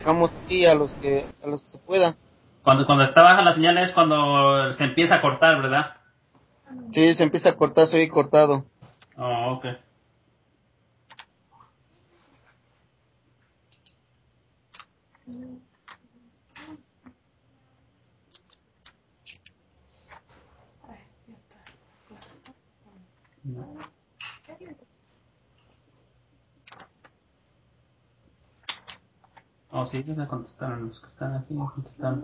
dejamos así a los que se pueda. Cuando está baja la señal es cuando se empieza a cortar, ¿verdad? Sí, se empieza a cortar, soy cortado. Oh, ok. Oh, sí, ya contestaron. Los que están aquí ya contestaron.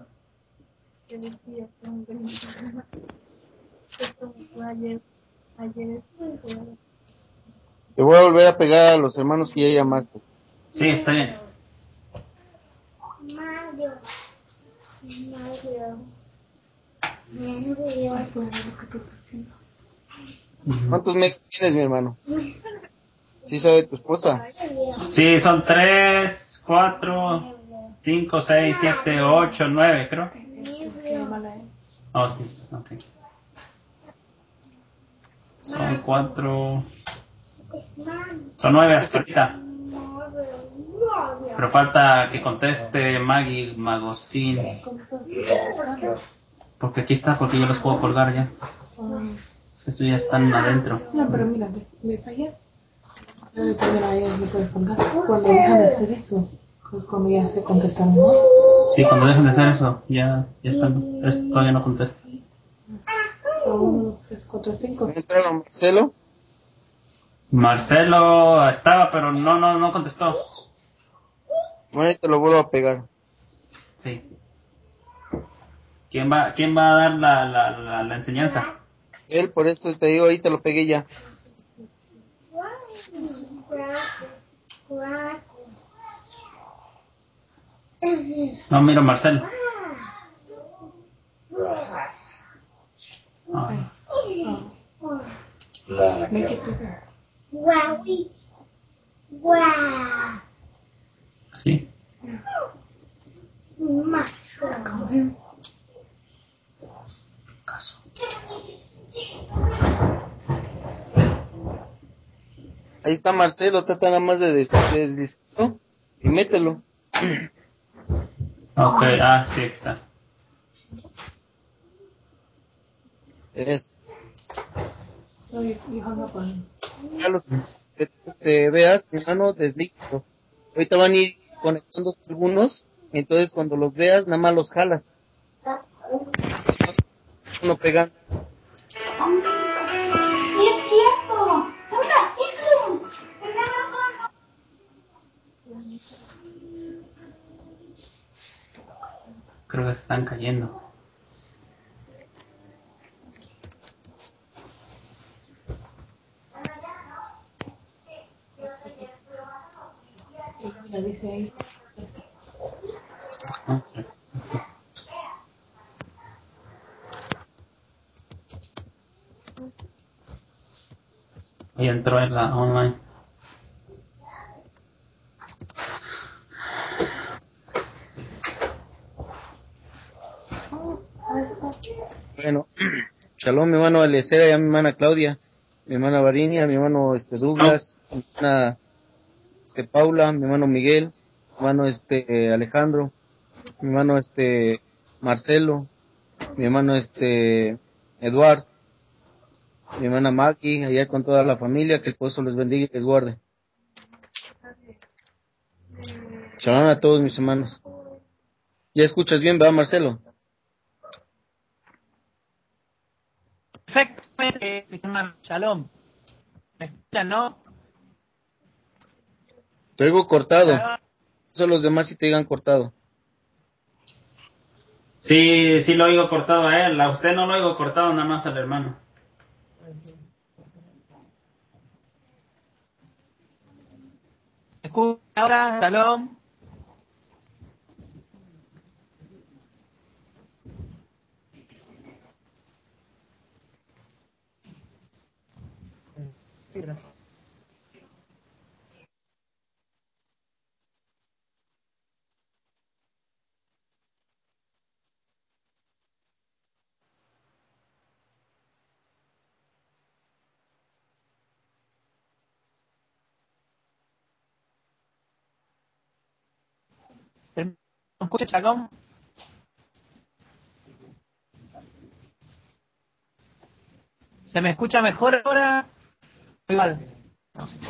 Te voy a volver a pegar a los hermanos que ya llamaste. Sí, está bien. ¿Cuántos megas tienes, mi hermano? ¿Sí sabe tu esposa? Sí, son 3, 4, 5, 6, 7, 8, 9, creo. Oh, sí, ok. Son 4. Son 9 hasta ahorita. Pero falta que conteste Maggie Magosín. Porque aquí está, porque yo los puedo colgar ya. Estos ya están adentro. No, pero mira, de fallar. También a ellos le puedes colgar. Cuando dejan de hacer eso, pues cuando ya te contestan, ¿no? Sí, cuando dejen de hacer eso, ya están. Todavía no contesta. Son unos 3, 4, 5. ¿No entraron, Marcelo? Marcelo estaba, pero no contestó. Bueno, te lo vuelvo a pegar. Sí. ¿Quién va a dar la enseñanza? Él, por eso te digo, ahí te lo pegué ya. No, miro Marcelo. Ah, Make it bigger. sí. Caso. Ahí está Marcelo, trata nada más de deslizarlo y mételo. Ok, sí, aquí está. Es, No, you hung up on him. ya los que te veas, mi hermano, deslízalo. Ahorita van a ir conectándose algunos, entonces cuando los veas, nada más los jalas. Así uno pegando. Creo que se están cayendo. Mira, dice ahí. Ah, sí. Ahí entró en la online. Bueno, shalom, mi hermano Eliezer, y a mi hermana Claudia, mi hermana Varinia, mi hermano No. Douglas, mi hermana Paula, mi hermano Miguel, mi hermano Alejandro, mi hermano Marcelo, mi hermano Eduard, mi hermana Maggie, allá con toda la familia, que el Esposo les bendiga y les guarde. Shalom a todos mis hermanos. ¿Ya escuchas bien, verdad, Marcelo? Perfectamente, mi hermano. Shalom. ¿Me escuchan, no? Te oigo cortado. Shalom. Eso los demás sí te digan cortado. Sí, sí lo oigo cortado a él. A usted no lo oigo cortado, nada más al hermano. ¿Me escuchan ahora? Shalom. Sí, gracias. ¿Me escucha, Chalón? ¿Se me escucha mejor ahora? Igual. No sé.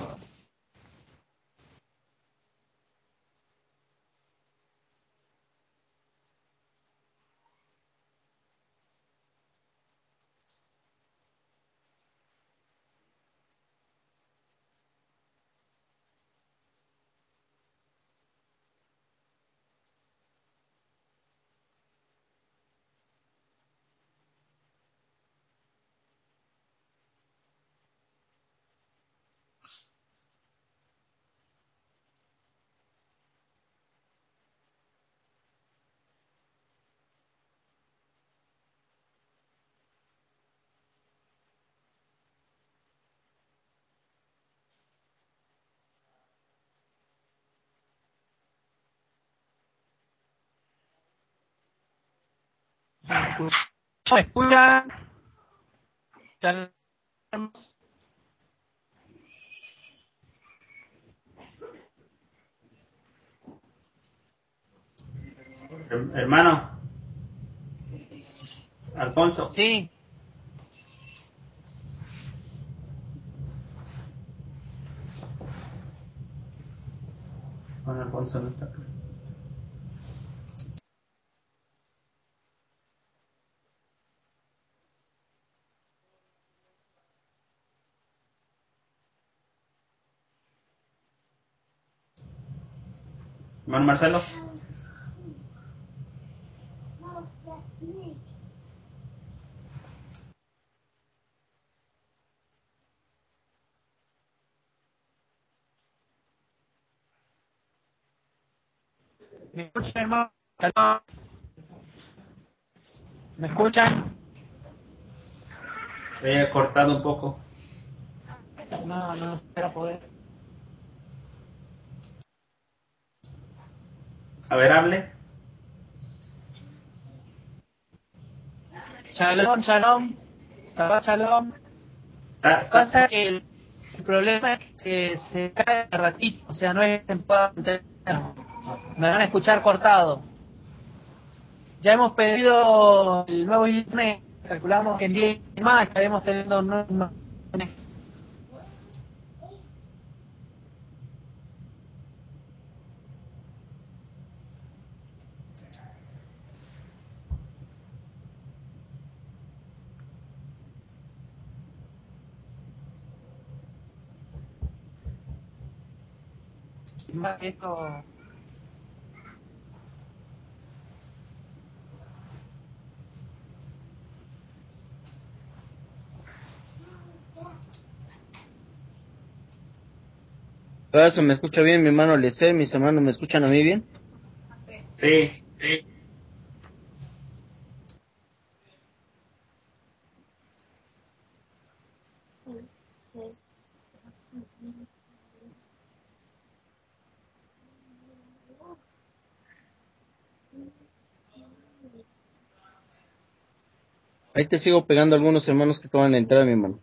¿Me escucha? Hermano, Alfonso. Sí. Bueno, Alfonso no está acá. Hermano Marcelo. ¿Me escuchan, hermano? ¿Me escuchan? Se haya cortado un poco. No espero poder. A ver, hable. Shalom, shalom. Papá, shalom. Pasa que el problema es que se cae de ratito, o sea, no es que pueda entender. Me van a escuchar cortado. Ya hemos pedido el nuevo internet, calculamos que en 10 más estaremos teniendo un nuevo internet. Más que esto. Ahora se me escucha bien, mi hermano Eliezer, mis hermanos me escuchan a mí bien. Sí, sí. Ahí te sigo pegando a algunos hermanos que acaban de entrar, mi hermano.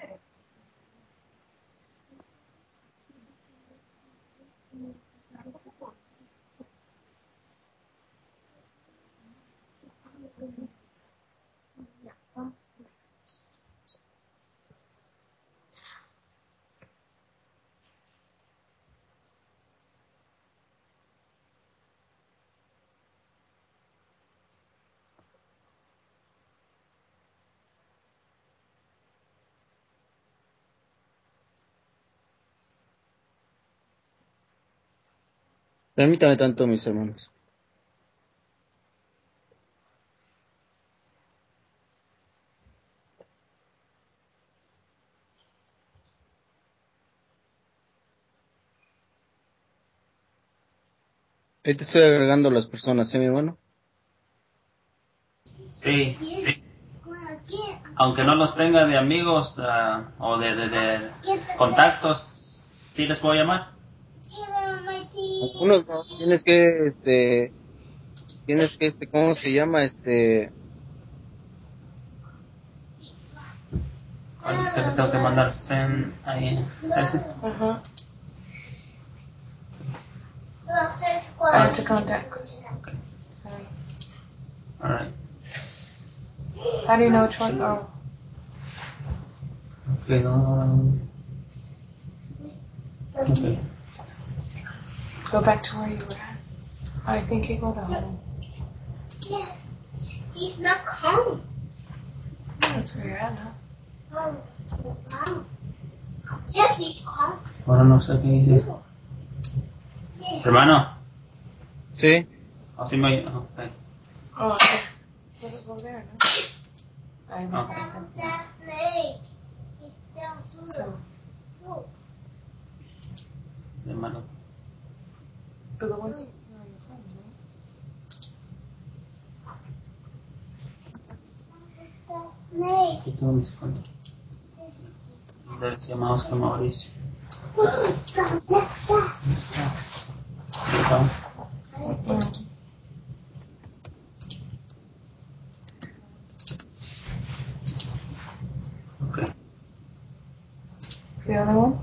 Permítame tanto, mis hermanos. Ahí te estoy agregando las personas, mi hermano? Sí, sí. Aunque no los tenga de amigos o de contactos, ¿sí les puedo llamar? Algunos no, ¿cómo se llama? ¿Qué le tengo que mandar? Send ahí. ¿Ese? Ajá. I have to contact. Okay. Sorry. All right. How do you know which one? Oh. Okay. Okay. Go back to where you were at. I think you go to home. Yes. He's not home. That's where you're at now. Oh, wow. Yes, he's home. Ahora no sé qué dice. Yes. Hermano. Sí. Así me. Okay. Oh, okay. Let it go there, no? I haven't Okay. pressed it. That snake. He's down too. So, Look. Hermano. but the ones you're on your phone, right? That snake. Aquí tengo mis cuentas. Se llama Oscar Mauricio. Ahí está. Okay. The other one?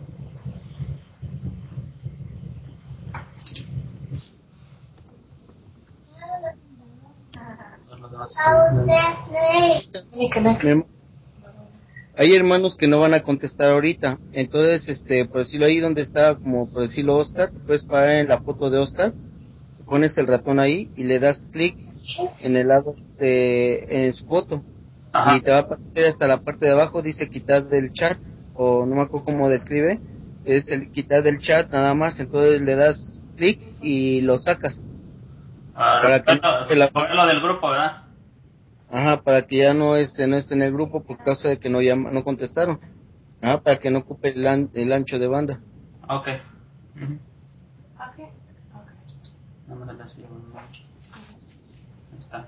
How's that snake? You connect. Hay hermanos que no van a contestar ahorita, entonces, por decirlo ahí donde está, como por decirlo Oscar, puedes parar en la foto de Oscar, pones el ratón ahí y le das clic en el lado en su foto. Ajá. Y te va a aparecer hasta la parte de abajo, dice quitar del chat, o no me acuerdo cómo describe, es el quitar del chat nada más, entonces le das clic y lo sacas. Para que Ponerlo del grupo, ¿verdad? Ajá, para que ya no esté en el grupo por causa de que no contestaron. Ajá, para que no ocupe el ancho de banda. Okay. Okay. Okay. No me la sigo. Ahí está.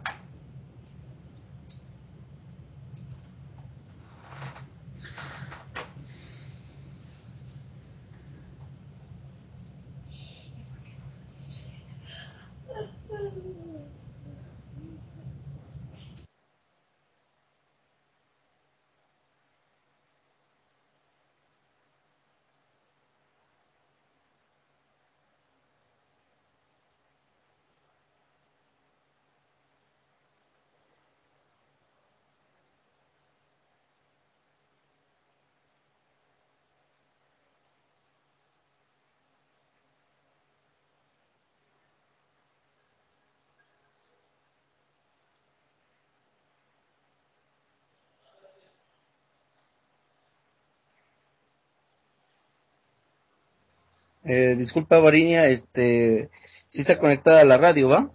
Disculpa, Varinia, sí está conectada a la radio, ¿va?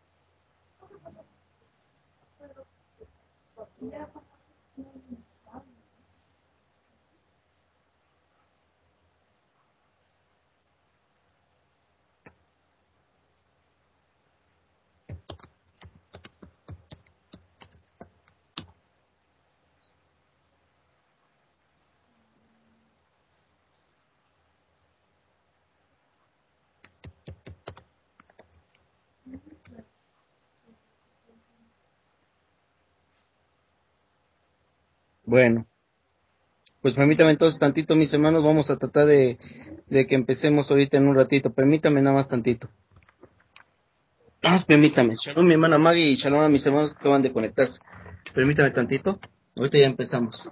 Bueno, pues permítame entonces tantito, mis hermanos, vamos a tratar de que empecemos ahorita en un ratito. Permítame nada más tantito. Nada más permítame. Shalom, mi hermana Maggie, y shalom a mis hermanos que acaban de conectarse. Permítame tantito. Ahorita ya empezamos.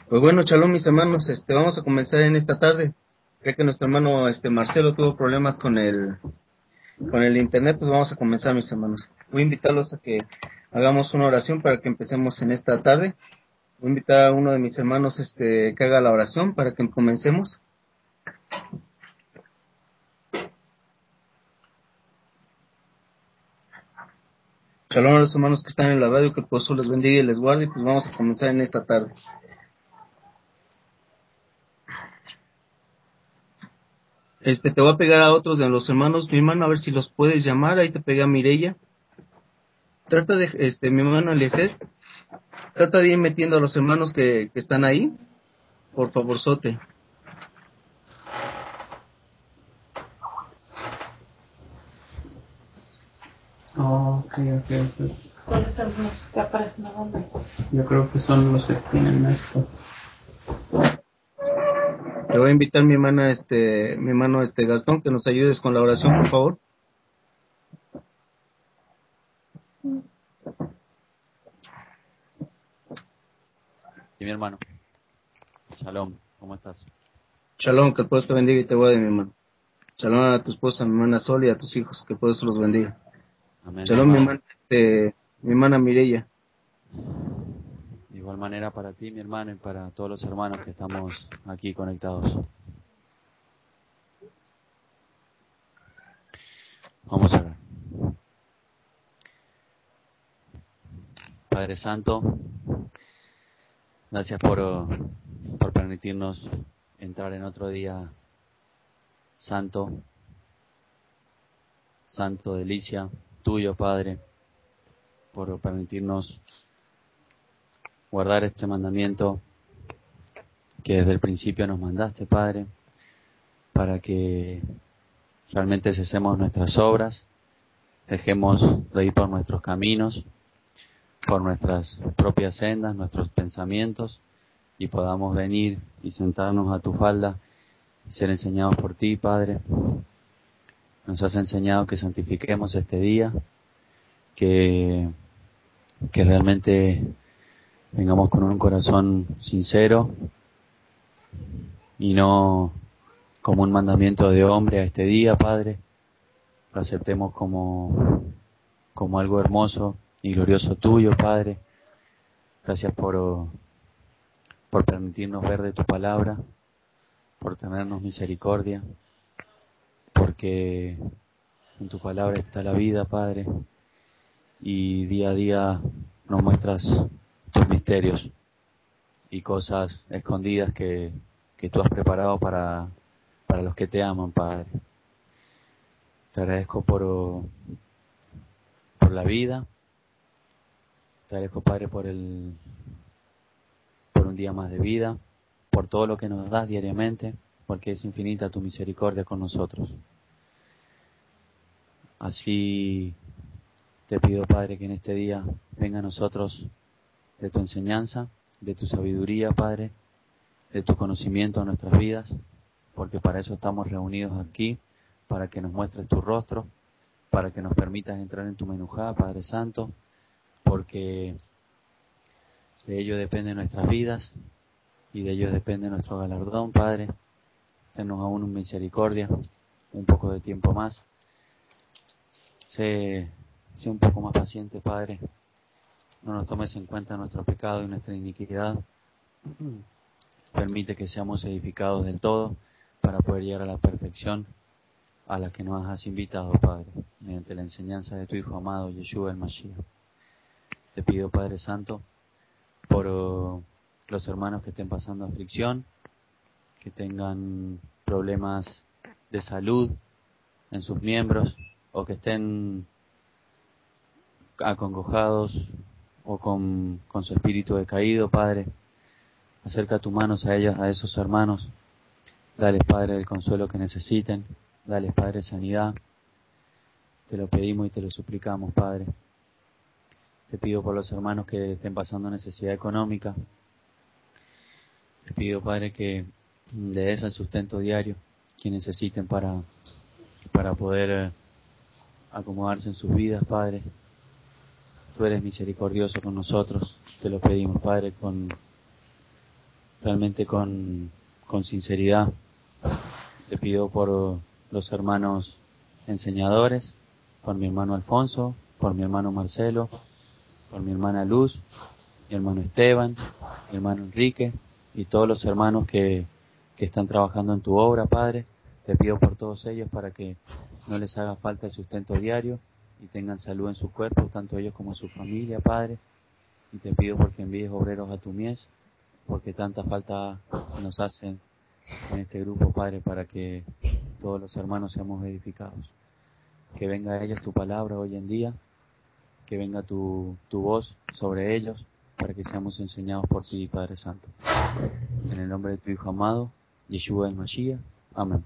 Pues bueno, shalom mis hermanos, vamos a comenzar en esta tarde, ya que nuestro hermano Marcelo tuvo problemas con el internet, pues vamos a comenzar mis hermanos. Voy a invitarlos a que hagamos una oración para que empecemos en esta tarde. Voy a invitar a uno de mis hermanos que haga la oración para que comencemos. Shalom a los hermanos que están en la radio, que el Pozo les bendiga y les guarde, y pues vamos a comenzar en esta tarde. Te voy a pegar a otros de los hermanos, mi hermano, a ver si los puedes llamar. Ahí te pegué a Mireya. Trata de, mi hermano Eliezer, trata de ir metiendo a los hermanos que están ahí, por favorzote. Oh, ok. ¿Cuáles son los que aparecen a dónde? Yo creo que son los que tienen esto. Te voy a invitar mi hermana, mi hermano Gastón, que nos ayudes con la oración, por favor. Y mi hermano, Shalom, ¿cómo estás? Shalom, que el Pozo te bendiga y te guarde, mi hermano. Shalom a tu esposa, mi hermana Sol, y a tus hijos, que el Pozo los bendiga. Amén. Shalom, mi hermana, mi hermana Mireya. De igual manera para ti, mi hermano, y para todos los hermanos que estamos aquí conectados. Vamos a ver. Padre Santo, gracias por permitirnos entrar en otro día santo, delicia, tuyo, Padre, por permitirnos guardar este mandamiento que desde el principio nos mandaste, Padre, para que realmente cesemos nuestras obras, dejemos de ir por nuestros caminos, por nuestras propias sendas, nuestros pensamientos, y podamos venir y sentarnos a tu falda y ser enseñados por ti, Padre. Nos has enseñado que santifiquemos este día, que realmente vengamos con un corazón sincero y no como un mandamiento de hombre a este día, Padre. Lo aceptemos como algo hermoso y glorioso tuyo, Padre. Gracias por permitirnos ver de tu palabra, por tenernos misericordia, porque en tu palabra está la vida, Padre, y día a día nos muestras tus misterios y cosas escondidas que tú has preparado para los que te aman, Padre. Te agradezco por la vida, te agradezco, Padre, por un día más de vida, por todo lo que nos das diariamente, porque es infinita tu misericordia con nosotros. Así te pido, Padre, que en este día venga a nosotros de tu enseñanza, de tu sabiduría, Padre, de tu conocimiento en nuestras vidas, porque para eso estamos reunidos aquí, para que nos muestres tu rostro, para que nos permitas entrar en tu menujá, Padre Santo, porque de ello dependen nuestras vidas y de ello depende nuestro galardón, Padre. Tennos aún una misericordia, un poco de tiempo más. Sé un poco más paciente, Padre. No nos tomes en cuenta nuestro pecado y nuestra iniquidad. Permite que seamos edificados del todo para poder llegar a la perfección a la que nos has invitado, Padre, mediante la enseñanza de tu Hijo amado, Yeshua el Mashiach. Te pido, Padre Santo, por los hermanos que estén pasando aflicción, que tengan problemas de salud en sus miembros, o que estén acongojados o con su espíritu decaído, Padre. Acerca tus manos a ellos, a esos hermanos. Dales, Padre, el consuelo que necesiten. Dales, Padre, sanidad. Te lo pedimos y te lo suplicamos, Padre. Te pido por los hermanos que estén pasando necesidad económica. Te pido, Padre, que le des el sustento diario que necesiten para poder acomodarse en sus vidas, Padre. Tú eres misericordioso con nosotros. Te lo pedimos, Padre, con realmente con sinceridad. Te pido por los hermanos enseñadores, por mi hermano Alfonso, por mi hermano Marcelo, por mi hermana Luz, mi hermano Esteban, mi hermano Enrique y todos los hermanos que están trabajando en tu obra, Padre. Te pido por todos ellos para que no les haga falta el sustento diario y tengan salud en sus cuerpos, tanto ellos como su familia, Padre. Y te pido porque envíes obreros a tu mies, porque tanta falta nos hacen en este grupo, Padre, para que todos los hermanos seamos edificados. Que venga a ellos tu palabra hoy en día, que venga tu voz sobre ellos, para que seamos enseñados por ti, Padre Santo. En el nombre de tu Hijo amado, Yeshua el Mashiach. Amén.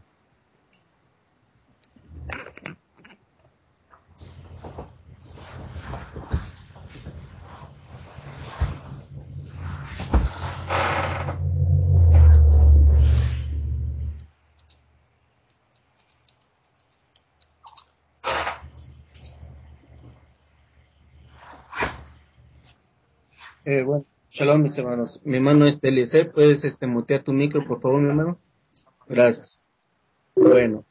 Bueno, shalom mis hermanos. Mi hermano Eliezer, ¿puedes mutear tu micro, por favor, mi hermano? Gracias. Bueno,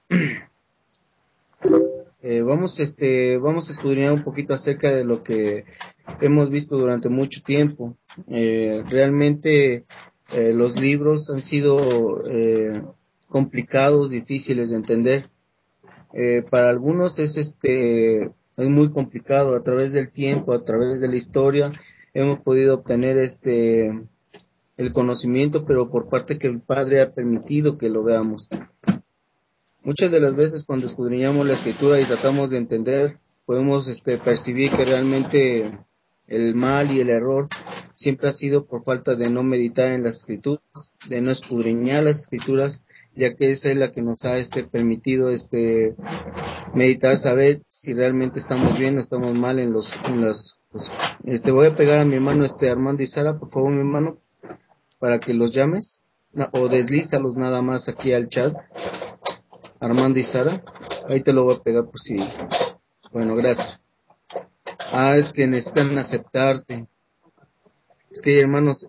vamos a escudriñar un poquito acerca de lo que hemos visto durante mucho tiempo. Realmente los libros han sido complicados, difíciles de entender. Para algunos es muy complicado. A través del tiempo, a través de la historia, hemos podido obtener el conocimiento, pero por parte que el Padre ha permitido que lo veamos. Muchas de las veces cuando escudriñamos la escritura y tratamos de entender, podemos percibir que realmente el mal y el error siempre ha sido por falta de no meditar en las escrituras, de no escudriñar las escrituras, ya que esa es la que nos ha permitido meditar, saber si realmente estamos bien o estamos mal en los voy a pegar a mi hermano Armando y Sara, por favor, mi hermano, para que los llames, o deslízalos nada más aquí al chat, Armando y Sara. Ahí te lo voy a pegar por si. Bueno, gracias. Es que necesitan aceptarte. Es que, hermanos,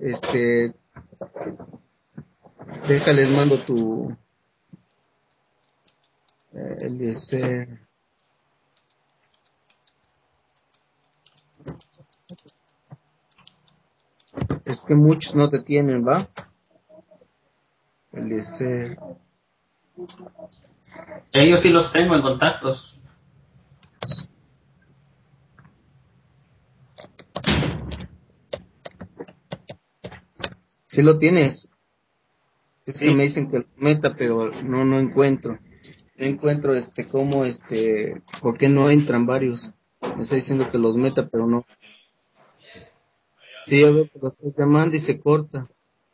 déjales, mando tu Eliezer. Es que muchos no te tienen, ¿va? Eliezer. Ellos sí los tengo en contactos. Sí lo tienes. Es Sí. que me dicen que lo meta, pero no encuentro. No encuentro cómo por qué no entran varios. Me está diciendo que los meta, pero no. Sí, yo veo que los estás llamando y se corta.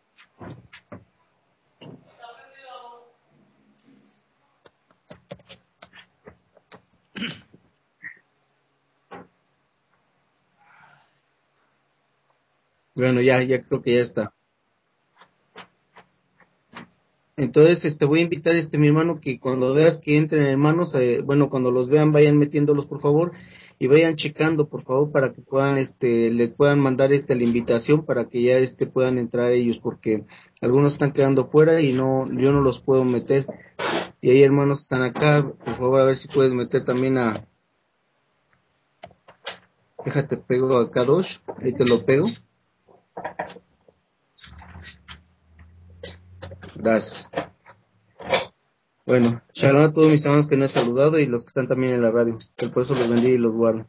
Bueno, ya creo que ya está. Entonces, voy a invitar mi hermano, que cuando veas que entren hermanos, cuando los vean, vayan metiéndolos, por favor, y vayan checando, por favor, para que puedan, les puedan mandar la invitación para que ya puedan entrar ellos, porque algunos están quedando fuera y yo no los puedo meter. Y hay hermanos que están acá, por favor, a ver si puedes meter también déjate pego a Kadosh, ahí te lo pego. Gracias. Bueno, shalom a todos mis hermanos que no he saludado y los que están también en la radio. Que el pueblo los bendiga y los guarde.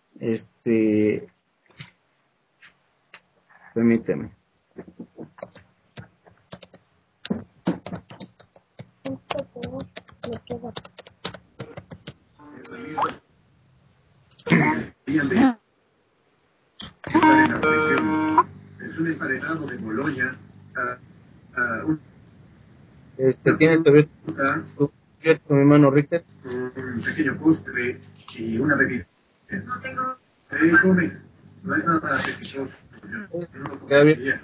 Permíteme. Es un emparedado de Boloña. ¿Tienes que ver tu mi hermano Richter? Un pequeño postre y una bebida. No tengo. Come. No es nada apetitoso. ¿Queda bien?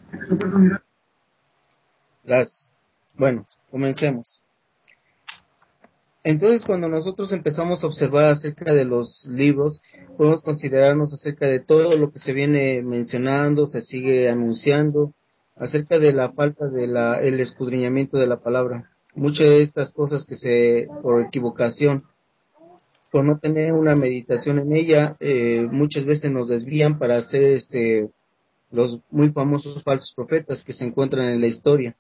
Gracias. Bueno, comencemos. Entonces, cuando nosotros empezamos a observar acerca de los libros, podemos considerarnos acerca de todo lo que se viene mencionando, se sigue anunciando, acerca de la falta de el escudriñamiento de la palabra. Muchas de estas cosas por equivocación, por no tener una meditación en ella, muchas veces nos desvían para hacer los muy famosos falsos profetas que se encuentran en la historia.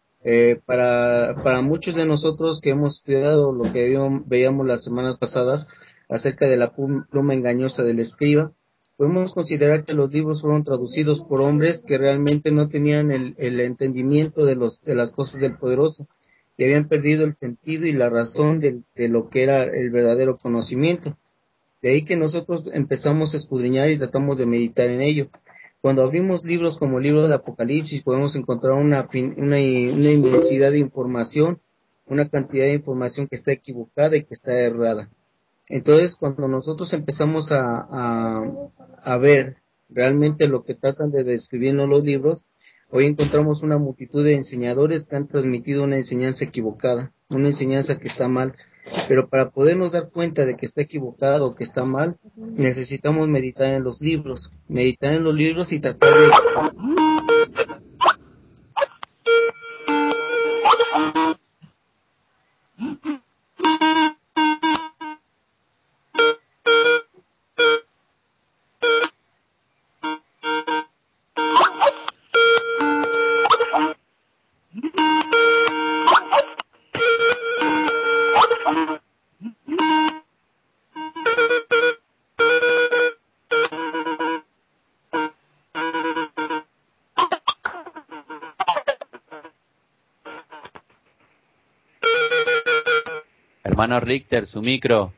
Para muchos de nosotros que hemos estudiado lo que veíamos las semanas pasadas acerca de la pluma engañosa del escriba, podemos considerar que los libros fueron traducidos por hombres que realmente no tenían el entendimiento de las cosas del poderoso, y habían perdido el sentido y la razón de lo que era el verdadero conocimiento. De ahí que nosotros empezamos a escudriñar y tratamos de meditar en ello. Cuando abrimos libros como el libro de Apocalipsis, podemos encontrar una inmensidad de información, una cantidad de información que está equivocada y que está errada. Entonces, cuando nosotros empezamos a ver realmente lo que tratan de describir en los libros, hoy encontramos una multitud de enseñadores que han transmitido una enseñanza equivocada, una enseñanza que está mal. Pero para podernos dar cuenta de que está equivocado o que está mal, necesitamos meditar en los libros y tratar de... Hermano Richter, su micro.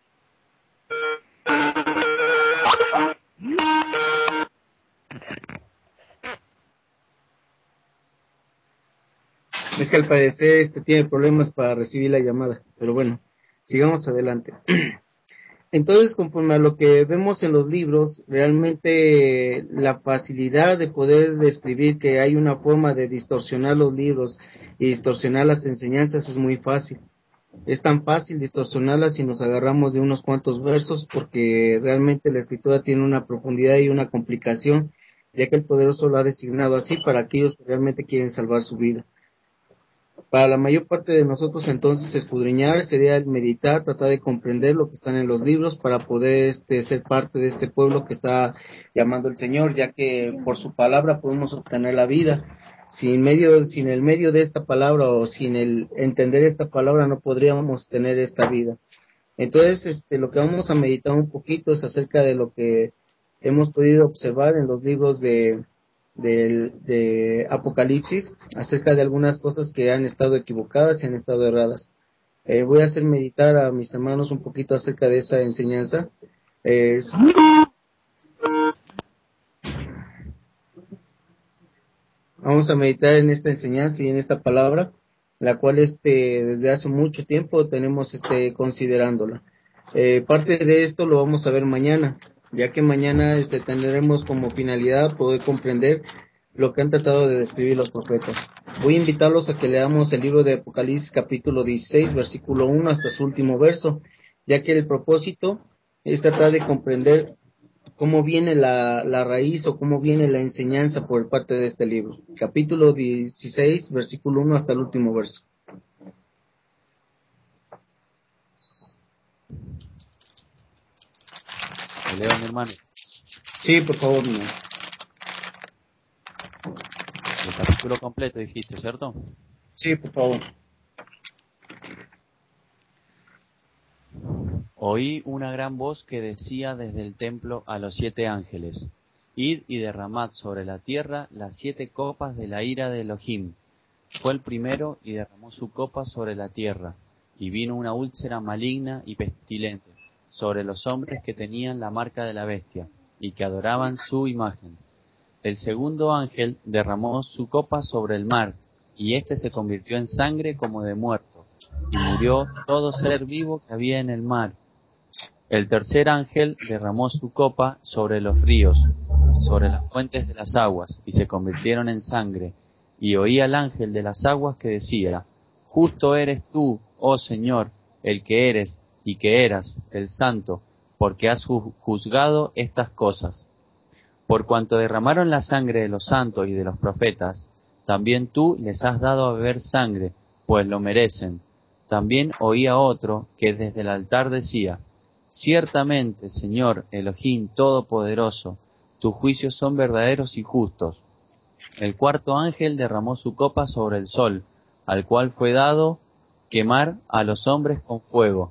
Es que al parecer tiene problemas para recibir la llamada, pero bueno, sigamos adelante. Entonces, conforme a lo que vemos en los libros, realmente la facilidad de poder describir que hay una forma de distorsionar los libros y distorsionar las enseñanzas es muy fácil. Es tan fácil distorsionarlas si nos agarramos de unos cuantos versos, porque realmente la escritura tiene una profundidad y una complicación, ya que el poderoso lo ha designado así para aquellos que realmente quieren salvar su vida. Para la mayor parte de nosotros, entonces, escudriñar sería el meditar, tratar de comprender lo que están en los libros para poder ser parte de este pueblo que está llamando el Señor, ya que por su palabra podemos obtener la vida. Sin el medio de esta palabra o sin el entender esta palabra no podríamos tener esta vida. Entonces, lo que vamos a meditar un poquito es acerca de lo que hemos podido observar en los libros de Apocalipsis, acerca de algunas cosas que han estado equivocadas y han estado erradas. Voy a hacer meditar a mis hermanos un poquito acerca de esta enseñanza. Vamos a meditar en esta enseñanza y en esta palabra, la cual desde hace mucho tiempo tenemos considerándola. Parte de esto lo vamos a ver mañana, ya que mañana tendremos como finalidad poder comprender lo que han tratado de describir los profetas. Voy a invitarlos a que leamos el libro de Apocalipsis capítulo 16, versículo 1 hasta su último verso, ya que el propósito es tratar de comprender cómo viene la raíz o cómo viene la enseñanza por parte de este libro. Capítulo 16, versículo 1 hasta el último verso. ¿Te leo, mi hermano? Sí, por favor, mi hermano. El capítulo completo dijiste, ¿cierto? Sí, por favor. Oí una gran voz que decía desde el templo a los 7 ángeles: Id y derramad sobre la tierra las 7 copas de la ira de Elohim. Fue el primero y derramó su copa sobre la tierra, y vino una úlcera maligna y pestilente sobre los hombres que tenían la marca de la bestia, y que adoraban su imagen. El segundo ángel derramó su copa sobre el mar, y éste se convirtió en sangre como de muerto, y murió todo ser vivo que había en el mar. El tercer ángel derramó su copa sobre los ríos, sobre las fuentes de las aguas, y se convirtieron en sangre. Y oí al ángel de las aguas que decía: Justo eres tú, oh Señor, el que eres y que eras, el Santo, porque has juzgado estas cosas. Por cuanto derramaron la sangre de los santos y de los profetas, también tú les has dado a beber sangre, pues lo merecen. También oía otro que desde el altar decía: Ciertamente, Señor Elohim Todopoderoso, tus juicios son verdaderos y justos. El cuarto ángel derramó su copa sobre el sol, al cual fue dado quemar a los hombres con fuego.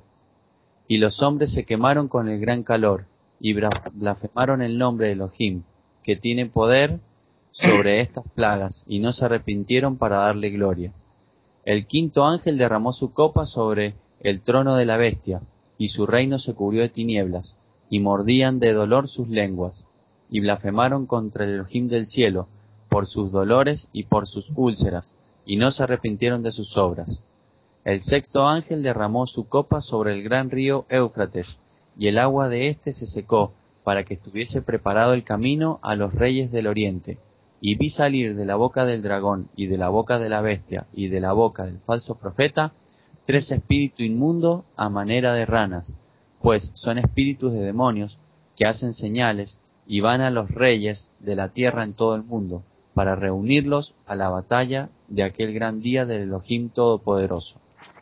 Y los hombres se quemaron con el gran calor, y blasfemaron el nombre de Elohim, que tiene poder sobre estas plagas, y no se arrepintieron para darle gloria. El quinto ángel derramó su copa sobre el trono de la bestia, y su reino se cubrió de tinieblas, y mordían de dolor sus lenguas, y blasfemaron contra el Elohim del cielo, por sus dolores y por sus úlceras, y no se arrepintieron de sus obras. El sexto ángel derramó su copa sobre el gran río Éufrates, y el agua de éste se secó, para que estuviese preparado el camino a los reyes del oriente. Y vi salir de la boca del dragón, y de la boca de la bestia, y de la boca del falso profeta, 3 espíritus inmundos a manera de ranas, pues son espíritus de demonios, que hacen señales, y van a los reyes de la tierra en todo el mundo, para reunirlos a la batalla de aquel gran día del Elohim Todopoderoso.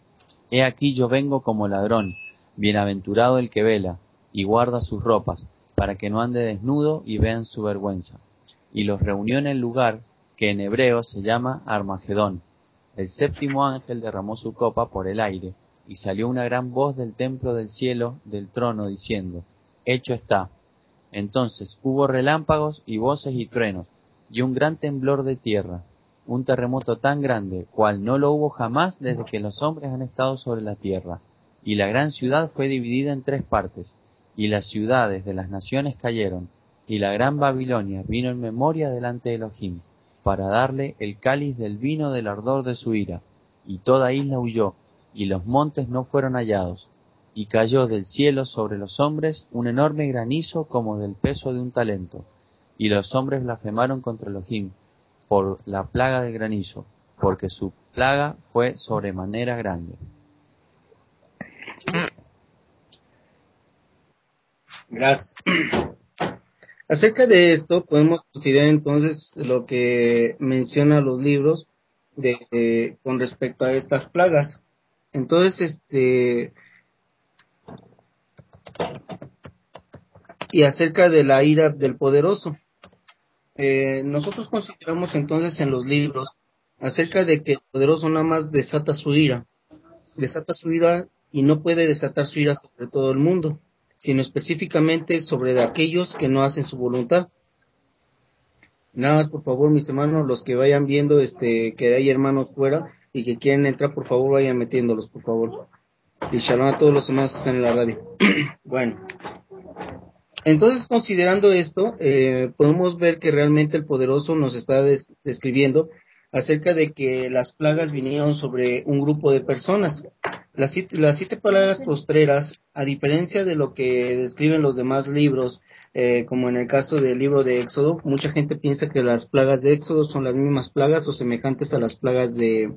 He aquí yo vengo como ladrón, bienaventurado el que vela, y guarda sus ropas, para que no ande desnudo y vean su vergüenza. Y los reunió en el lugar que en hebreo se llama Armagedón. El séptimo ángel derramó su copa por el aire, y salió una gran voz del templo del cielo del trono, diciendo: Hecho está. Entonces hubo relámpagos y voces y truenos, y un gran temblor de tierra, un terremoto tan grande, cual no lo hubo jamás desde que los hombres han estado sobre la tierra. Y la gran ciudad fue dividida en 3 partes, y las ciudades de las naciones cayeron, y la gran Babilonia vino en memoria delante de Elohim, para darle el cáliz del vino del ardor de su ira. Y toda isla huyó, y los montes no fueron hallados. Y cayó del cielo sobre los hombres un enorme granizo como del peso de un talento. Y los hombres blasfemaron contra Elohim por la plaga del granizo, porque su plaga fue sobremanera grande. Gracias. Acerca de esto, podemos considerar entonces lo que menciona los libros con respecto a estas plagas. Entonces, y acerca de la ira del poderoso. Nosotros consideramos entonces en los libros acerca de que el poderoso nada más desata su ira y no puede desatar su ira sobre todo el mundo, sino específicamente sobre de aquellos que no hacen su voluntad. Nada más, por favor, mis hermanos, los que vayan viendo que hay hermanos fuera y que quieren entrar, por favor, vayan metiéndolos, por favor. Y shalom a todos los hermanos que están en la radio. Bueno, entonces, considerando esto, podemos ver que realmente el poderoso nos está describiendo acerca de que las plagas vinieron sobre un grupo de personas. Las 7 plagas postreras, a diferencia de lo que describen los demás libros, como en el caso del libro de Éxodo, mucha gente piensa que las plagas de Éxodo son las mismas plagas o semejantes a las plagas de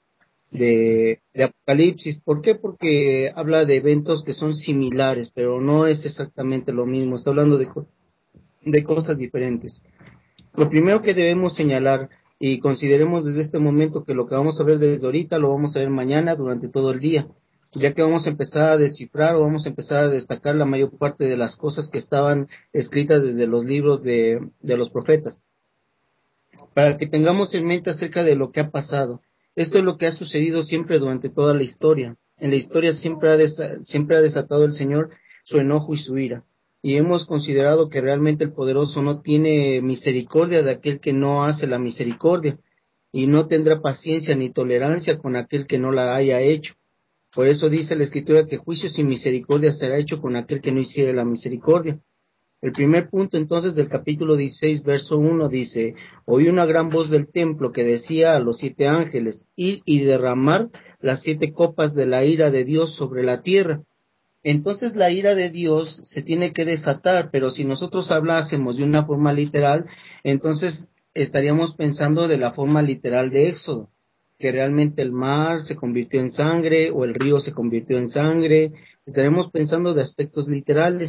Apocalipsis. ¿Por qué? Porque habla de eventos que son similares, pero no es exactamente lo mismo. Está hablando de cosas diferentes. Lo primero que debemos señalar, y consideremos desde este momento que lo que vamos a ver desde ahorita lo vamos a ver mañana durante todo el día, ya que vamos a empezar a descifrar o vamos a empezar a destacar la mayor parte de las cosas que estaban escritas desde los libros de los profetas, para que tengamos en mente acerca de lo que ha pasado. Esto es lo que ha sucedido siempre durante toda la historia. En la historia siempre ha desatado el Señor su enojo y su ira. Y hemos considerado que realmente el poderoso no tiene misericordia de aquel que no hace la misericordia, y no tendrá paciencia ni tolerancia con aquel que no la haya hecho. Por eso dice la Escritura que juicio sin misericordia será hecho con aquel que no hiciere la misericordia. El primer punto entonces del capítulo 16, verso 1 dice: oí una gran voz del templo que decía a los 7 ángeles: ir y derramar las 7 copas de la ira de Dios sobre la tierra. Entonces la ira de Dios se tiene que desatar, pero si nosotros hablásemos de una forma literal, entonces estaríamos pensando de la forma literal de Éxodo, que realmente el mar se convirtió en sangre o el río se convirtió en sangre. Estaremos pensando de aspectos literales.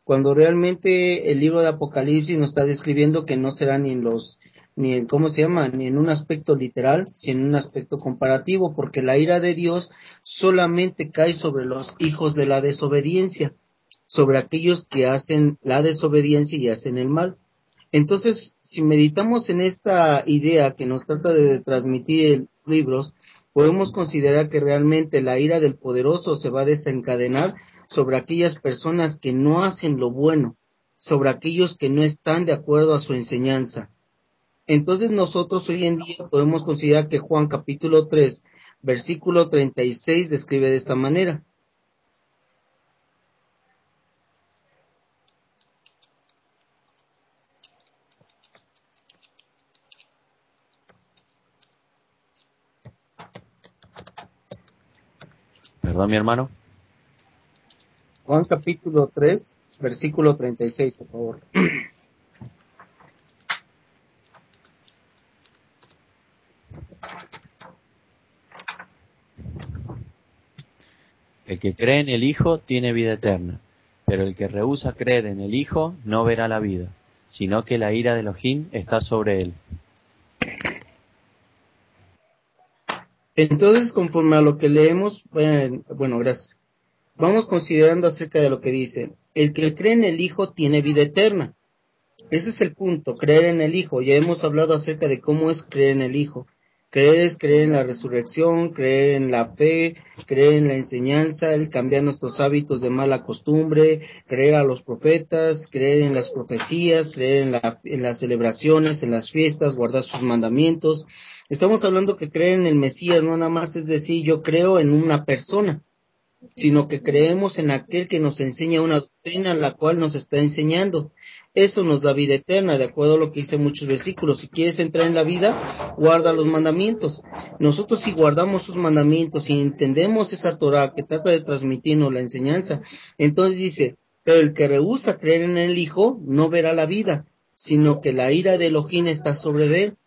cuando realmente el libro de Apocalipsis nos está describiendo que no será ni en, ¿cómo se llama? Ni en un aspecto literal, sino en un aspecto comparativo, porque la ira de Dios solamente cae sobre los hijos de la desobediencia, sobre aquellos que hacen la desobediencia y hacen el mal. Entonces, si meditamos en esta idea que nos trata de transmitir el libros, podemos considerar que realmente la ira del poderoso se va a desencadenar sobre aquellas personas que no hacen lo bueno, sobre aquellos que no están de acuerdo a su enseñanza. Entonces nosotros hoy en día podemos considerar que Juan capítulo 3, versículo 36 describe de esta manera. Perdón, mi hermano. Juan capítulo 3, versículo 36, por favor. El que cree en el Hijo tiene vida eterna, pero el que rehúsa creer en el Hijo no verá la vida, sino que la ira de Elohim está sobre él. Entonces, conforme a lo que leemos, bueno, gracias. Vamos considerando acerca de lo que dice. El que cree en el Hijo tiene vida eterna. Ese es el punto, creer en el Hijo. Ya hemos hablado acerca de cómo es creer en el Hijo. Creer es creer en la resurrección, creer en la fe, creer en la enseñanza, el cambiar nuestros hábitos de mala costumbre, creer a los profetas, creer en las profecías, creer en las celebraciones, en las fiestas, guardar sus mandamientos. Estamos hablando que creer en el Mesías no nada más es decir yo creo en una persona, sino que creemos en aquel que nos enseña una doctrina la cual nos está enseñando. Eso nos da vida eterna, de acuerdo a lo que dice muchos versículos. Si quieres entrar en la vida, guarda los mandamientos. Nosotros si guardamos sus mandamientos y entendemos esa Torah que trata de transmitirnos la enseñanza, entonces dice, pero el que rehúsa creer en el Hijo no verá la vida, sino que la ira de Elohim está sobre él.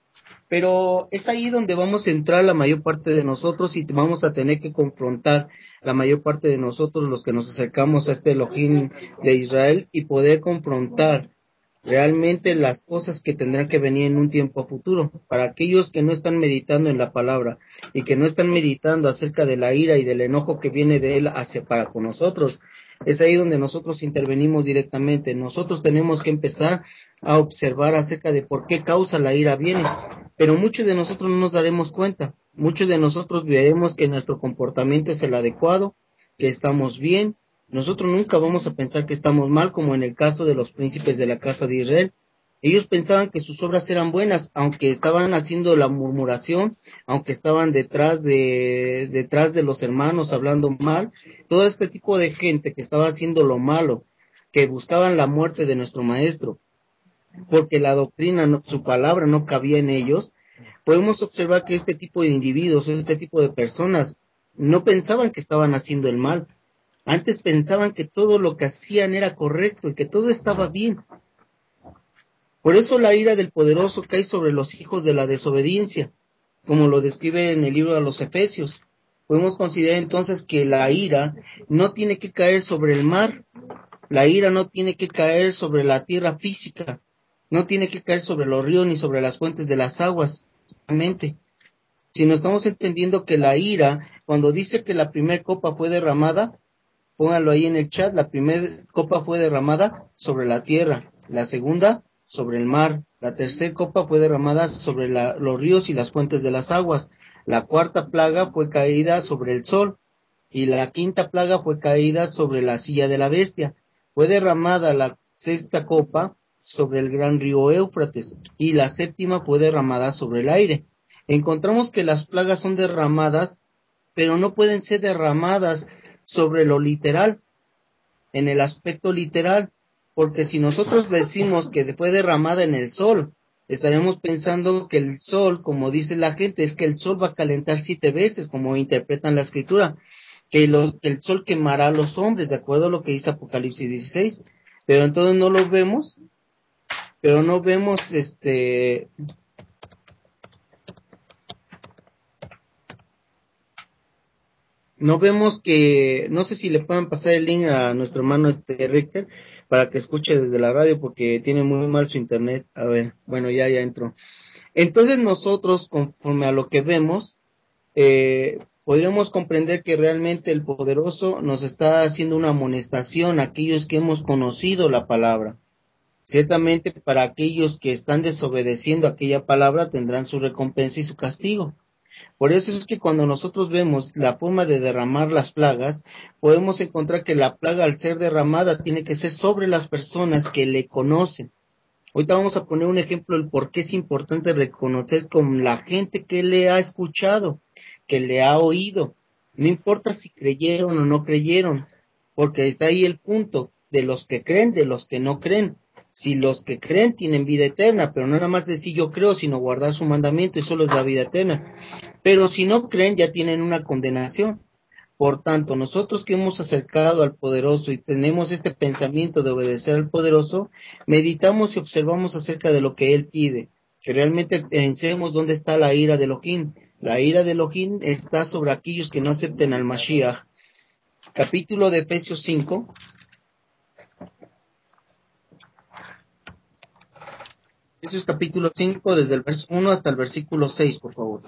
Pero es ahí donde vamos a entrar la mayor parte de nosotros y vamos a tener que confrontar la mayor parte de nosotros los que nos acercamos a este Elohim de Israel y poder confrontar realmente las cosas que tendrán que venir en un tiempo futuro. Para aquellos que no están meditando en la palabra y que no están meditando acerca de la ira y del enojo que viene de él hacia para con nosotros, es ahí donde nosotros intervenimos directamente. Nosotros tenemos que empezar a observar acerca de por qué causa la ira viene, pero muchos de nosotros no nos daremos cuenta. Muchos de nosotros veremos que nuestro comportamiento es el adecuado, que estamos bien. Nosotros nunca vamos a pensar que estamos mal, como en el caso de los príncipes de la casa de Israel. Ellos pensaban que sus obras eran buenas, aunque estaban haciendo la murmuración, aunque estaban detrás de los hermanos hablando mal. Todo este tipo de gente que estaba haciendo lo malo, que buscaban la muerte de nuestro maestro, porque la doctrina, su palabra no cabía en ellos. Podemos observar que este tipo de individuos, este tipo de personas, no pensaban que estaban haciendo el mal. Antes pensaban que todo lo que hacían era correcto y que todo estaba bien. Por eso la ira del poderoso cae sobre los hijos de la desobediencia, como lo describe en el libro de los Efesios. Podemos considerar entonces que la ira no tiene que caer sobre el mar, la ira no tiene que caer sobre la tierra física, no tiene que caer sobre los ríos ni sobre las fuentes de las aguas, solamente. Si no estamos entendiendo que la ira, cuando dice que la primera copa fue derramada, pónganlo ahí en el chat, la primera copa fue derramada sobre la tierra, la segunda sobre el mar, la tercera copa fue derramada sobre los ríos y las fuentes de las aguas, la cuarta plaga fue caída sobre el sol, y la quinta plaga fue caída sobre la silla de la bestia. Fue derramada la sexta copa sobre el gran río Éufrates, y la séptima fue derramada sobre el aire. Encontramos que las plagas son derramadas, pero no pueden ser derramadas sobre lo literal, en el aspecto literal, porque si nosotros decimos que fue derramada en el sol, estaremos pensando que el sol, como dice la gente, es que el sol va a calentar 7 veces, como interpretan la escritura, que el sol quemará a los hombres, de acuerdo a lo que dice Apocalipsis 16, pero entonces no lo vemos, pero no vemos no vemos que, no sé si le puedan pasar el link a nuestro hermano Richter, para que escuche desde la radio porque tiene muy mal su internet. A ver, bueno, ya entró. Entonces nosotros, conforme a lo que vemos, podríamos comprender que realmente el poderoso nos está haciendo una amonestación a aquellos que hemos conocido la palabra. Ciertamente para aquellos que están desobedeciendo aquella palabra tendrán su recompensa y su castigo. Por eso es que cuando nosotros vemos la forma de derramar las plagas, podemos encontrar que la plaga al ser derramada tiene que ser sobre las personas que le conocen. Ahorita vamos a poner un ejemplo del por qué es importante reconocer con la gente que le ha escuchado, que le ha oído. No importa si creyeron o no creyeron, porque está ahí el punto de los que creen, de los que no creen. Si los que creen tienen vida eterna, pero no nada más decir yo creo, sino guardar su mandamiento, y solo es la vida eterna. Pero si no creen, ya tienen una condenación. Por tanto, nosotros que hemos acercado al poderoso y tenemos este pensamiento de obedecer al poderoso, meditamos y observamos acerca de lo que él pide, que realmente pensemos dónde está la ira de Elohim. La ira de Elohim está sobre aquellos que no acepten al Mashiach. Capítulo de Efesios 5. Efesios capítulo 5, desde el verso 1 hasta el versículo 6, por favor.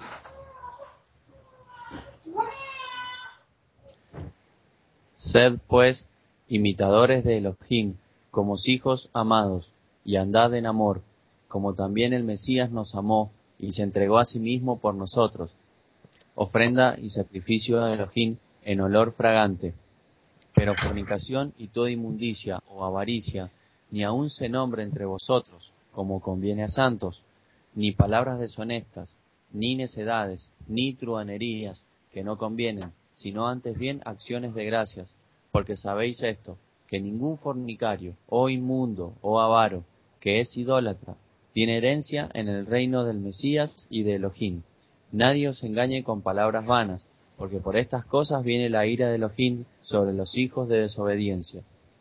Sed, pues, imitadores de Elohim, como hijos amados, y andad en amor, como también el Mesías nos amó, y se entregó a sí mismo por nosotros, ofrenda y sacrificio a Elohim en olor fragante. Pero fornicación y toda inmundicia o avaricia, ni aun se nombre entre vosotros, como conviene a santos, ni palabras deshonestas, ni necedades, ni truhanerías, que no convienen, sino antes bien acciones de gracias, porque sabéis esto, que ningún fornicario, o inmundo, o avaro, que es idólatra, tiene herencia en el reino del Mesías y de Elohim. Nadie os engañe con palabras vanas, porque por estas cosas viene la ira de Elohim sobre los hijos de desobediencia.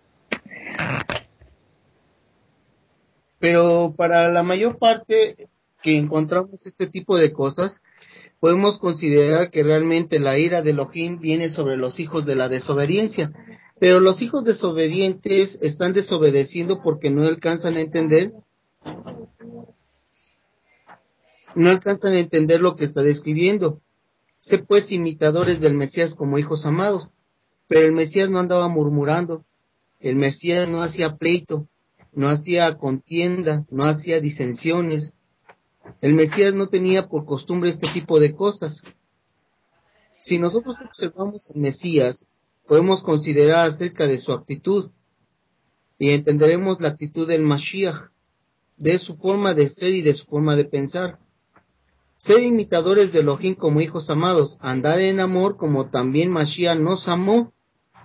Pero para la mayor parte que encontramos este tipo de cosas, podemos considerar que realmente la ira de Elohim viene sobre los hijos de la desobediencia. Pero los hijos desobedientes están desobedeciendo porque no alcanzan a entender lo que está describiendo. Sé pues imitadores del Mesías como hijos amados. Pero el Mesías no andaba murmurando, el Mesías no hacía pleito, no hacía contienda, no hacía disensiones. El Mesías no tenía por costumbre este tipo de cosas. Si nosotros observamos al Mesías, podemos considerar acerca de su actitud y entenderemos la actitud del Mashiach, de su forma de ser y de su forma de pensar. Ser imitadores de Elohim como hijos amados, andar en amor como también Mashiach nos amó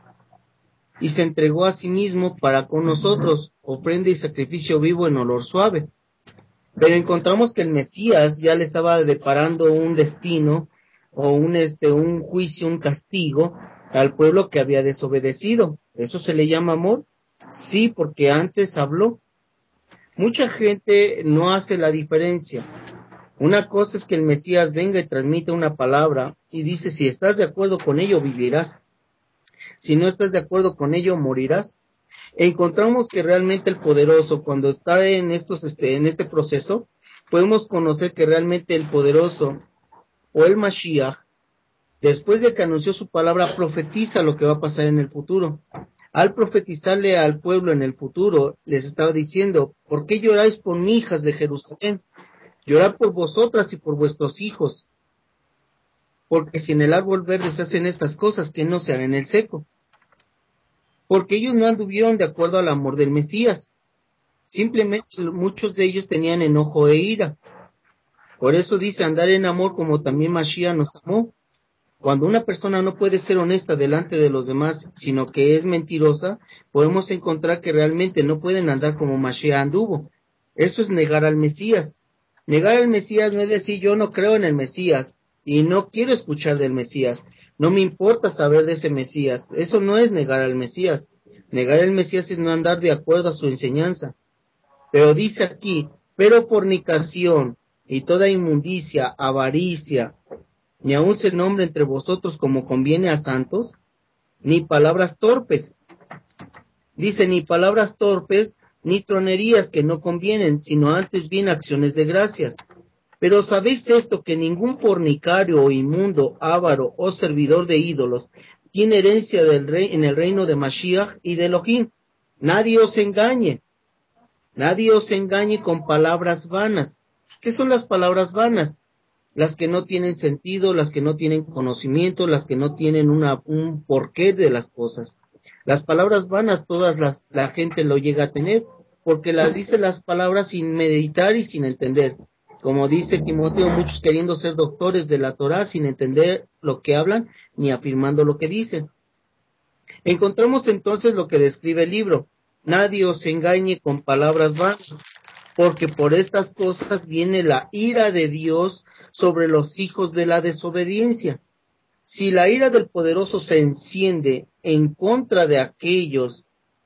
y se entregó a sí mismo para con nosotros, ofrenda y sacrificio vivo en olor suave. Pero encontramos que el Mesías ya le estaba deparando un destino o un juicio, un castigo al pueblo que había desobedecido. ¿Eso se le llama amor? Sí, porque antes habló. Mucha gente no hace la diferencia. Una cosa es que el Mesías venga y transmita una palabra y dice, si estás de acuerdo con ello, vivirás. Si no estás de acuerdo con ello, morirás. Encontramos que realmente el poderoso, cuando está en este proceso, podemos conocer que realmente el poderoso o el Mashiach, después de que anunció su palabra, profetiza lo que va a pasar en el futuro. Al profetizarle al pueblo en el futuro, les estaba diciendo, ¿por qué lloráis por mí, hijas de Jerusalén? Llorad por vosotras y por vuestros hijos, porque si en el árbol verde se hacen estas cosas, que no se hagan en el seco. Porque ellos no anduvieron de acuerdo al amor del Mesías. Simplemente muchos de ellos tenían enojo e ira. Por eso dice andar en amor como también Mashiach nos amó. Cuando una persona no puede ser honesta delante de los demás, sino que es mentirosa, podemos encontrar que realmente no pueden andar como Mashiach anduvo. Eso es negar al Mesías. Negar al Mesías no es decir yo no creo en el Mesías y no quiero escuchar del Mesías. No me importa saber de ese Mesías. Eso no es negar al Mesías. Negar al Mesías es no andar de acuerdo a su enseñanza. Pero dice aquí, pero fornicación y toda inmundicia, avaricia, ni aun se nombre entre vosotros como conviene a santos, ni palabras torpes. Dice, ni palabras torpes, ni tronerías que no convienen, sino antes bien acciones de gracias. Pero sabéis esto, que ningún fornicario o inmundo, avaro o servidor de ídolos tiene herencia en el reino de Mashiach y de Elohim. Nadie os engañe con palabras vanas. ¿Qué son las palabras vanas? Las que no tienen sentido, las que no tienen conocimiento, las que no tienen un porqué de las cosas. Las palabras vanas la gente lo llega a tener, porque las dice las palabras sin meditar y sin entender. Como dice Timoteo, muchos queriendo ser doctores de la Torá sin entender lo que hablan ni afirmando lo que dicen. Encontramos entonces lo que describe el libro. Nadie os engañe con palabras vanas, porque por estas cosas viene la ira de Dios sobre los hijos de la desobediencia. Si la ira del poderoso se enciende en contra de aquellos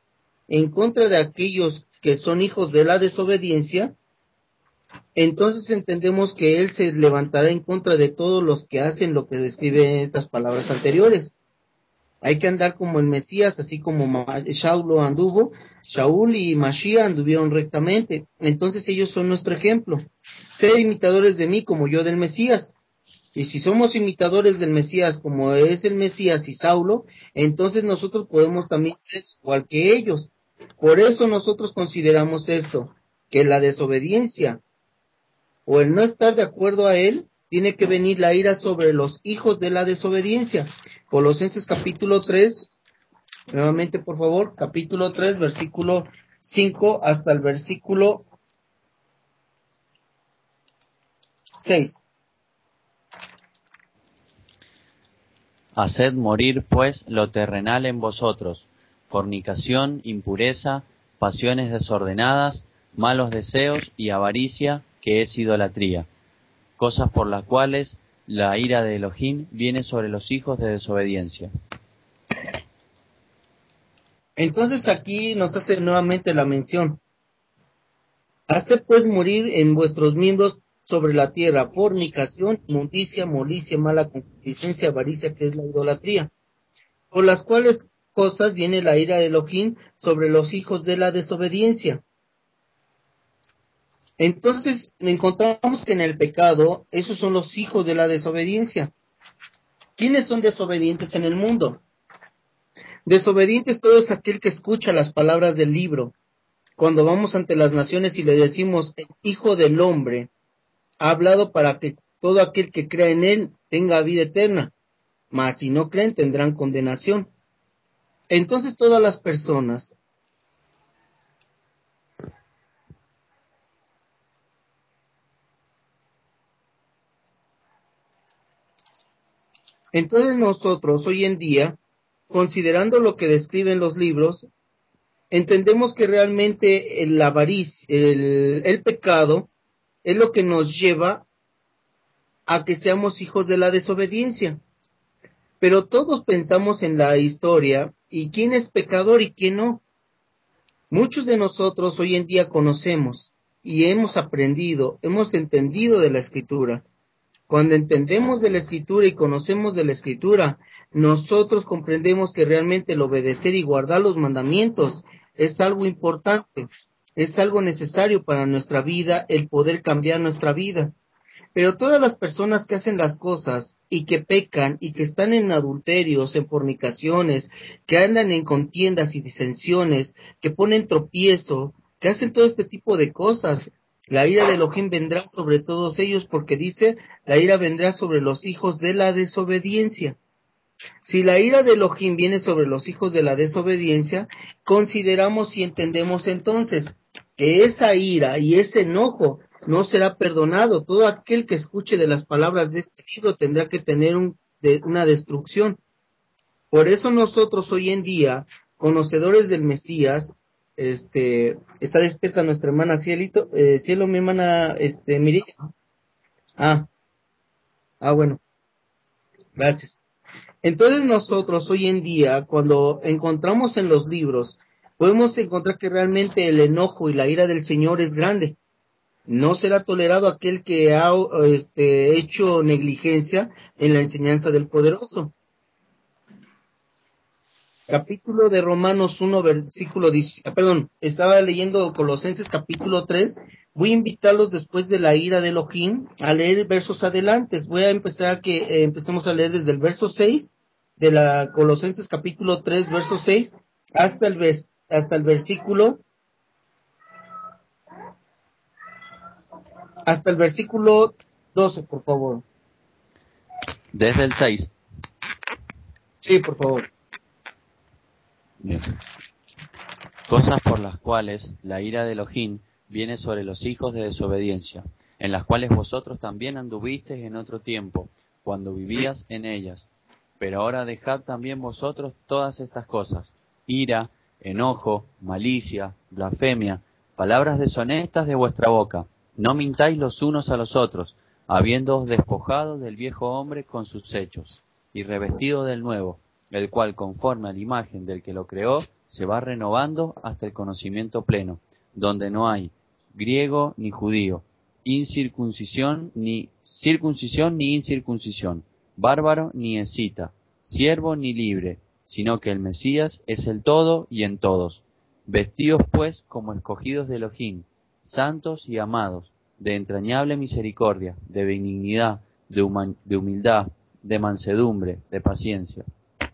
que son hijos de la desobediencia, entonces entendemos que Él se levantará en contra de todos los que hacen lo que describe en estas palabras anteriores. Hay que andar como el Mesías, así como Shaul y Mashiach anduvieron rectamente. Entonces ellos son nuestro ejemplo. Sed imitadores de mí como yo del Mesías. Y si somos imitadores del Mesías como es el Mesías y Saulo, entonces nosotros podemos también ser igual que ellos. Por eso nosotros consideramos esto, que la desobediencia o el no estar de acuerdo a él, tiene que venir la ira sobre los hijos de la desobediencia. Colosenses capítulo 3, nuevamente por favor, capítulo 3, versículo 5 hasta el versículo 6. Haced morir, pues, lo terrenal en vosotros: fornicación, impureza, pasiones desordenadas, malos deseos y avaricia, que es idolatría, cosas por las cuales la ira de Elohim viene sobre los hijos de desobediencia. Entonces aquí nos hace nuevamente la mención. Haced pues morir en vuestros miembros sobre la tierra fornicación, inmundicia, molicie, mala concupiscencia, avaricia, que es la idolatría, por las cuales cosas viene la ira de Elohim sobre los hijos de la desobediencia. Entonces encontramos que en el pecado, esos son los hijos de la desobediencia. ¿Quiénes son desobedientes en el mundo? Desobedientes todo es aquel que escucha las palabras del libro. Cuando vamos ante las naciones y le decimos, el Hijo del Hombre ha hablado para que todo aquel que crea en él tenga vida eterna, mas si no creen tendrán condenación. Entonces todas las personas Entonces nosotros hoy en día, considerando lo que describen los libros, entendemos que realmente la avaricia, el pecado, es lo que nos lleva a que seamos hijos de la desobediencia. Pero todos pensamos en la historia y quién es pecador y quién no. Muchos de nosotros hoy en día conocemos y hemos aprendido, hemos entendido de la Escritura. Cuando entendemos de la Escritura y conocemos de la Escritura, nosotros comprendemos que realmente el obedecer y guardar los mandamientos es algo importante, es algo necesario para nuestra vida, el poder cambiar nuestra vida. Pero todas las personas que hacen las cosas y que pecan y que están en adulterios, en fornicaciones, que andan en contiendas y disensiones, que ponen tropiezo, que hacen todo este tipo de cosas, la ira de Elohim vendrá sobre todos ellos, porque dice, la ira vendrá sobre los hijos de la desobediencia. Si la ira de Elohim viene sobre los hijos de la desobediencia, consideramos y entendemos entonces que esa ira y ese enojo no será perdonado. Todo aquel que escuche de las palabras de este libro tendrá que tener una destrucción. Por eso nosotros hoy en día, conocedores del Mesías, está despierta nuestra hermana Cielo, mi hermana, Miriam. Bueno, gracias. Entonces nosotros hoy en día, cuando encontramos en los libros, podemos encontrar que realmente el enojo y la ira del Señor es grande. No será tolerado aquel que ha hecho negligencia en la enseñanza del poderoso. capítulo de Romanos 1, versículo 10, estaba leyendo Colosenses capítulo 3. Voy a invitarlos después de la ira de Elohim a leer versos adelante. Voy a empezar empecemos a leer desde el verso 6 de la Colosenses capítulo 3, verso 6 hasta el versículo 12, por favor. Desde el 6. Sí, por favor. Bien. Cosas por las cuales la ira de Elohim viene sobre los hijos de desobediencia, en las cuales vosotros también anduvisteis en otro tiempo, cuando vivías en ellas. Pero ahora dejad también vosotros todas estas cosas: ira, enojo, malicia, blasfemia, palabras deshonestas de vuestra boca. No mintáis los unos a los otros, habiéndoos despojado del viejo hombre con sus hechos, y revestido del nuevo, el cual conforme a la imagen del que lo creó, se va renovando hasta el conocimiento pleno, donde no hay griego ni judío, circuncisión ni incircuncisión, bárbaro ni escita, siervo ni libre, sino que el Mesías es el todo y en todos. Vestidos pues como escogidos de Elohim, santos y amados, de entrañable misericordia, de benignidad, de humildad, de mansedumbre, de paciencia.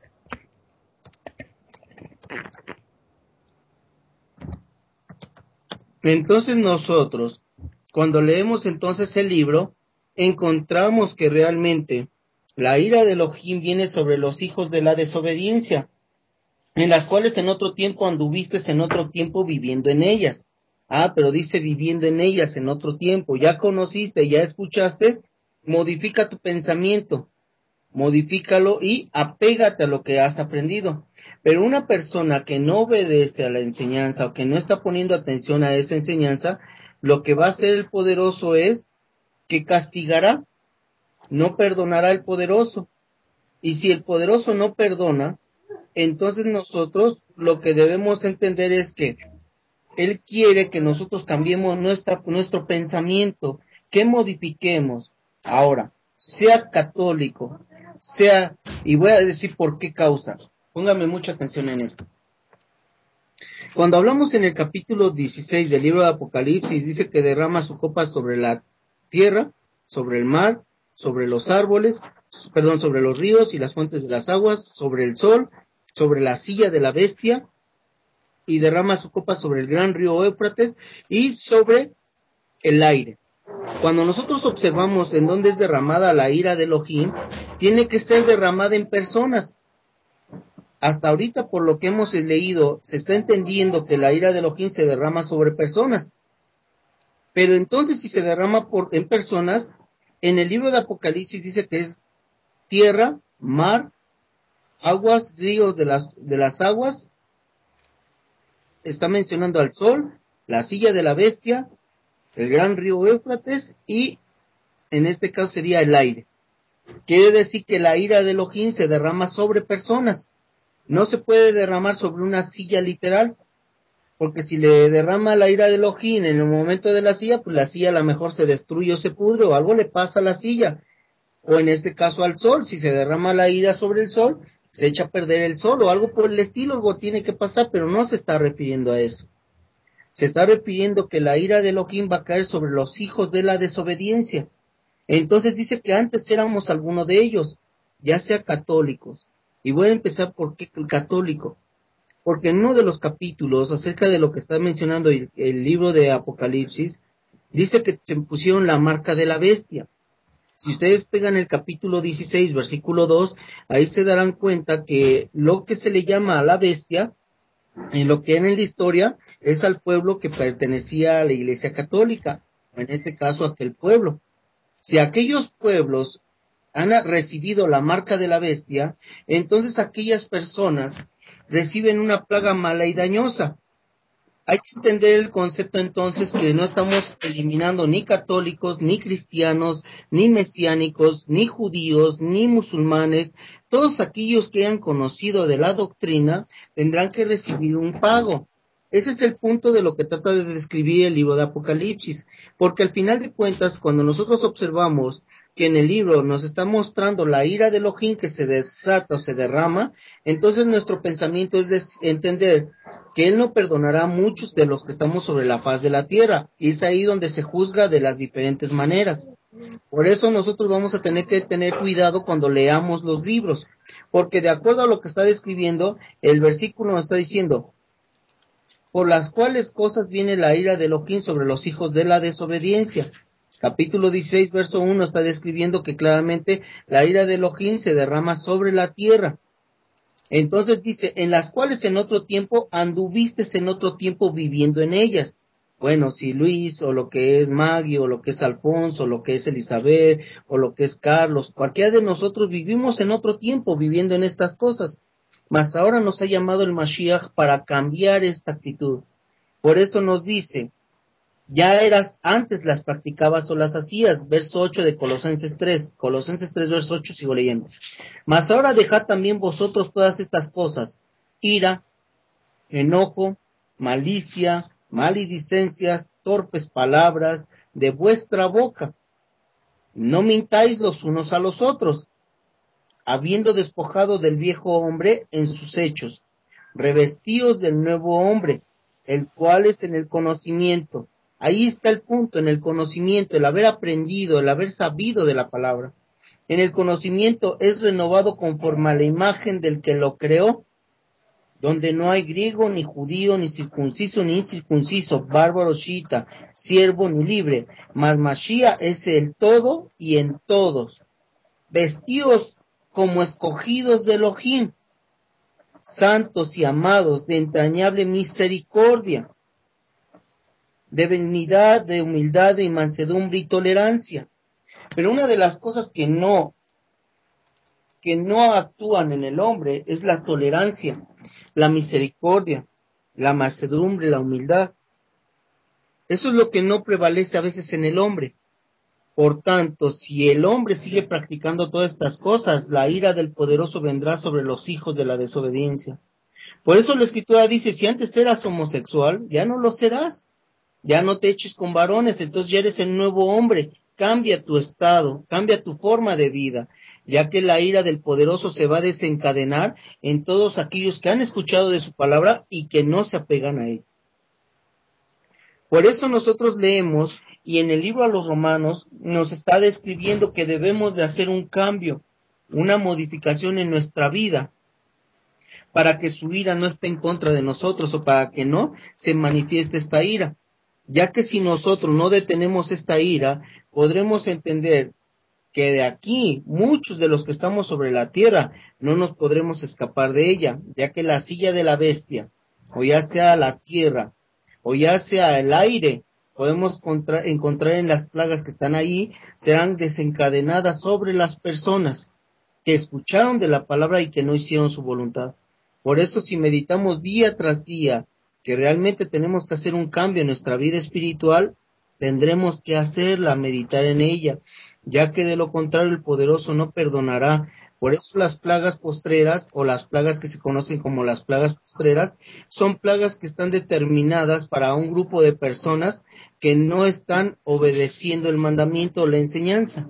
Entonces nosotros, cuando leemos entonces el libro, encontramos que realmente la ira de Elohim viene sobre los hijos de la desobediencia, en las cuales en otro tiempo anduviste en otro tiempo viviendo en ellas. Pero dice viviendo en ellas en otro tiempo. Ya conociste, ya escuchaste, modifica tu pensamiento, modifícalo y apégate a lo que has aprendido. Pero una persona que no obedece a la enseñanza o que no está poniendo atención a esa enseñanza, lo que va a hacer el poderoso es que castigará, no perdonará al poderoso. Y si el poderoso no perdona, entonces nosotros lo que debemos entender es que Él quiere que nosotros cambiemos nuestro pensamiento, que modifiquemos. Ahora, sea católico, y voy a decir por qué causa. Póngame mucha atención en esto. Cuando hablamos en el capítulo 16 del libro de Apocalipsis, dice que derrama su copa sobre la tierra, sobre el mar, sobre los árboles, sobre los ríos y las fuentes de las aguas, sobre el sol, sobre la silla de la bestia, y derrama su copa sobre el gran río Éufrates y sobre el aire. Cuando nosotros observamos en dónde es derramada la ira de Elohim, tiene que ser derramada en personas. Hasta ahorita, por lo que hemos leído, se está entendiendo que la ira de Elohim se derrama sobre personas. Pero entonces, si se derrama en personas, en el libro de Apocalipsis dice que es tierra, mar, aguas, ríos de las aguas. Está mencionando al sol, la silla de la bestia, el gran río Éufrates y en este caso sería el aire. Quiere decir que la ira de Elohim se derrama sobre personas. No se puede derramar sobre una silla literal, porque si le derrama la ira de Elohim en el momento de la silla, pues la silla a lo mejor se destruye o se pudre o algo le pasa a la silla. O en este caso al sol, si se derrama la ira sobre el sol, se echa a perder el sol o algo por el estilo, algo tiene que pasar, pero no se está refiriendo a eso. Se está refiriendo que la ira de Elohim va a caer sobre los hijos de la desobediencia. Entonces dice que antes éramos alguno de ellos, ya sea católicos. Y voy a empezar por qué católico. Porque en uno de los capítulos, acerca de lo que está mencionando el libro de Apocalipsis, dice que se pusieron la marca de la bestia. Si ustedes pegan el capítulo 16, versículo 2, ahí se darán cuenta que lo que se le llama a la bestia, en lo que en la historia, es al pueblo que pertenecía a la Iglesia Católica, en este caso aquel pueblo. Si aquellos pueblos han recibido la marca de la bestia, entonces aquellas personas reciben una plaga mala y dañosa. Hay que entender el concepto entonces que no estamos eliminando ni católicos, ni cristianos, ni mesiánicos, ni judíos, ni musulmanes. Todos aquellos que hayan conocido de la doctrina tendrán que recibir un pago. Ese es el punto de lo que trata de describir el libro de Apocalipsis, porque al final de cuentas, cuando nosotros observamos que en el libro nos está mostrando la ira de Elohim que se desata o se derrama, entonces nuestro pensamiento es entender que Él no perdonará a muchos de los que estamos sobre la faz de la tierra, y es ahí donde se juzga de las diferentes maneras. Por eso nosotros vamos a tener que tener cuidado cuando leamos los libros, porque de acuerdo a lo que está describiendo, el versículo nos está diciendo, por las cuales cosas viene la ira de Elohim sobre los hijos de la desobediencia. Capítulo 16, verso 1 está describiendo que claramente la ira de Elohim se derrama sobre la tierra. Entonces dice, en las cuales en otro tiempo anduviste en otro tiempo viviendo en ellas. Bueno, si Luis, o lo que es Maggie, o lo que es Alfonso, o lo que es Elizabeth, o lo que es Carlos, cualquiera de nosotros vivimos en otro tiempo viviendo en estas cosas. Mas ahora nos ha llamado el Mashiach para cambiar esta actitud. Por eso nos dice, ya eras, antes las practicabas o las hacías, verso 8 de Colosenses 3, verso 8, sigo leyendo. Mas ahora dejad también vosotros todas estas cosas, ira, enojo, malicia, maledicencias, torpes palabras, de vuestra boca. No mintáis los unos a los otros, habiendo despojado del viejo hombre en sus hechos, revestíos del nuevo hombre, el cual es en el conocimiento. Ahí está el punto, en el conocimiento, el haber aprendido, el haber sabido de la palabra. En el conocimiento es renovado conforme a la imagen del que lo creó, donde no hay griego, ni judío, ni circunciso, ni incircunciso, bárbaro, shita, siervo, ni libre, mas Mashiach es el todo y en todos. Vestidos como escogidos de Elohim, santos y amados, de entrañable misericordia, de benignidad, de humildad, de mansedumbre y tolerancia. Pero una de las cosas que no actúan en el hombre es la tolerancia, la misericordia, la mansedumbre, la humildad. Eso es lo que no prevalece a veces en el hombre. Por tanto, si el hombre sigue practicando todas estas cosas, la ira del poderoso vendrá sobre los hijos de la desobediencia. Por eso la Escritura dice, si antes eras homosexual, ya no lo serás. Ya no te eches con varones, entonces ya eres el nuevo hombre. Cambia tu estado, cambia tu forma de vida, ya que la ira del poderoso se va a desencadenar en todos aquellos que han escuchado de su palabra y que no se apegan a él. Por eso nosotros leemos, y en el libro a los Romanos nos está describiendo que debemos de hacer un cambio, una modificación en nuestra vida, para que su ira no esté en contra de nosotros o para que no se manifieste esta ira. Ya que si nosotros no detenemos esta ira, podremos entender que de aquí muchos de los que estamos sobre la tierra no nos podremos escapar de ella, ya que la silla de la bestia, o ya sea la tierra, o ya sea el aire, podemos encontrar en las plagas que están ahí, serán desencadenadas sobre las personas que escucharon de la palabra y que no hicieron su voluntad. Por eso, si meditamos día tras día que realmente tenemos que hacer un cambio en nuestra vida espiritual, tendremos que hacerla, meditar en ella, ya que de lo contrario el poderoso no perdonará. Por eso las plagas postreras, o las plagas que se conocen como las plagas postreras, son plagas que están determinadas para un grupo de personas que no están obedeciendo el mandamiento o la enseñanza.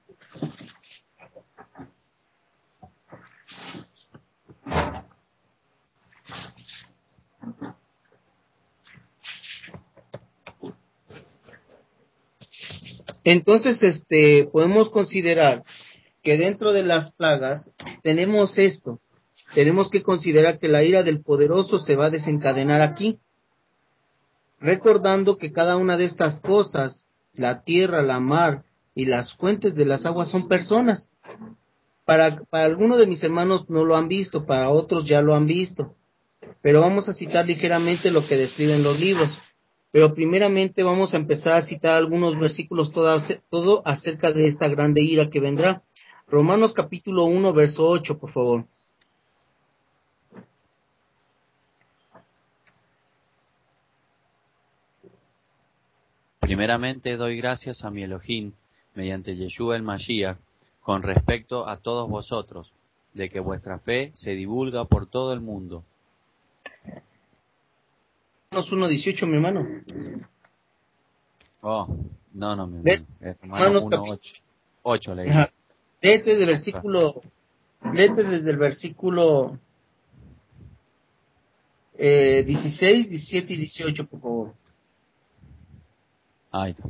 Entonces, podemos considerar que dentro de las plagas tenemos esto. Tenemos que considerar que la ira del poderoso se va a desencadenar aquí, recordando que cada una de estas cosas, la tierra, la mar y las fuentes de las aguas son personas. Para algunos de mis hermanos no lo han visto, para otros ya lo han visto, pero vamos a citar ligeramente lo que describen los libros. Pero primeramente vamos a empezar a citar algunos versículos todo acerca de esta grande ira que vendrá. Romanos capítulo 1, verso 8, por favor. Primeramente doy gracias a mi Elohim, mediante Yeshua el Mashiach, con respecto a todos vosotros, de que vuestra fe se divulga por todo el mundo. Romanos 1:18, mi hermano. Oh, no, mi Ve- hermano. Romanos Romanos 1:8 leí. Ajá. Léete desde el versículo 16, 17 y 18, por favor. Ahí está.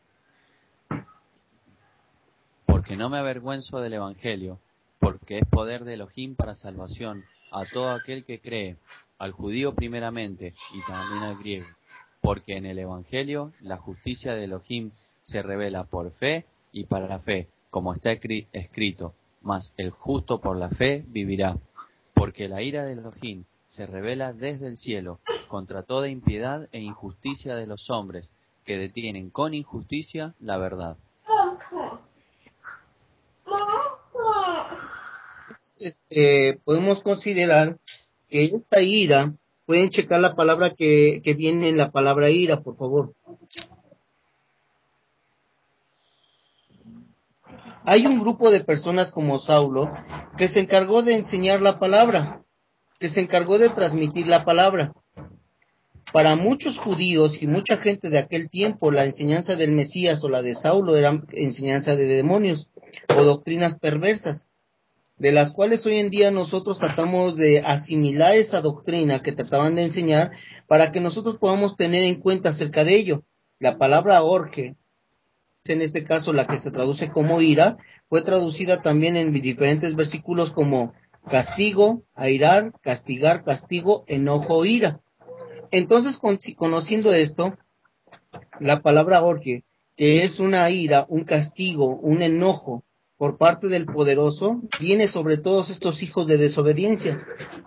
Porque no me avergüenzo del Evangelio, porque es poder de Elohim para salvación a todo aquel que cree, al judío primeramente y también al griego. Porque en el Evangelio la justicia de Elohim se revela por fe y para la fe, como está escrito, mas el justo por la fe vivirá. Porque la ira de Elohim se revela desde el cielo contra toda impiedad e injusticia de los hombres, que detienen con injusticia la verdad. Podemos considerar que esta ira, pueden checar la palabra que viene en la palabra ira, por favor. Hay un grupo de personas como Saulo que se encargó de enseñar la palabra, que se encargó de transmitir la palabra. Para muchos judíos y mucha gente de aquel tiempo, la enseñanza del Mesías o la de Saulo era enseñanza de demonios o doctrinas perversas, de las cuales hoy en día nosotros tratamos de asimilar esa doctrina que trataban de enseñar para que nosotros podamos tener en cuenta acerca de ello. La palabra orge, en este caso la que se traduce como ira, fue traducida también en diferentes versículos como castigo, airar, castigar, castigo, enojo, ira. Entonces, conociendo esto, la palabra orge, que es una ira, un castigo, un enojo por parte del poderoso, viene sobre todos estos hijos de desobediencia.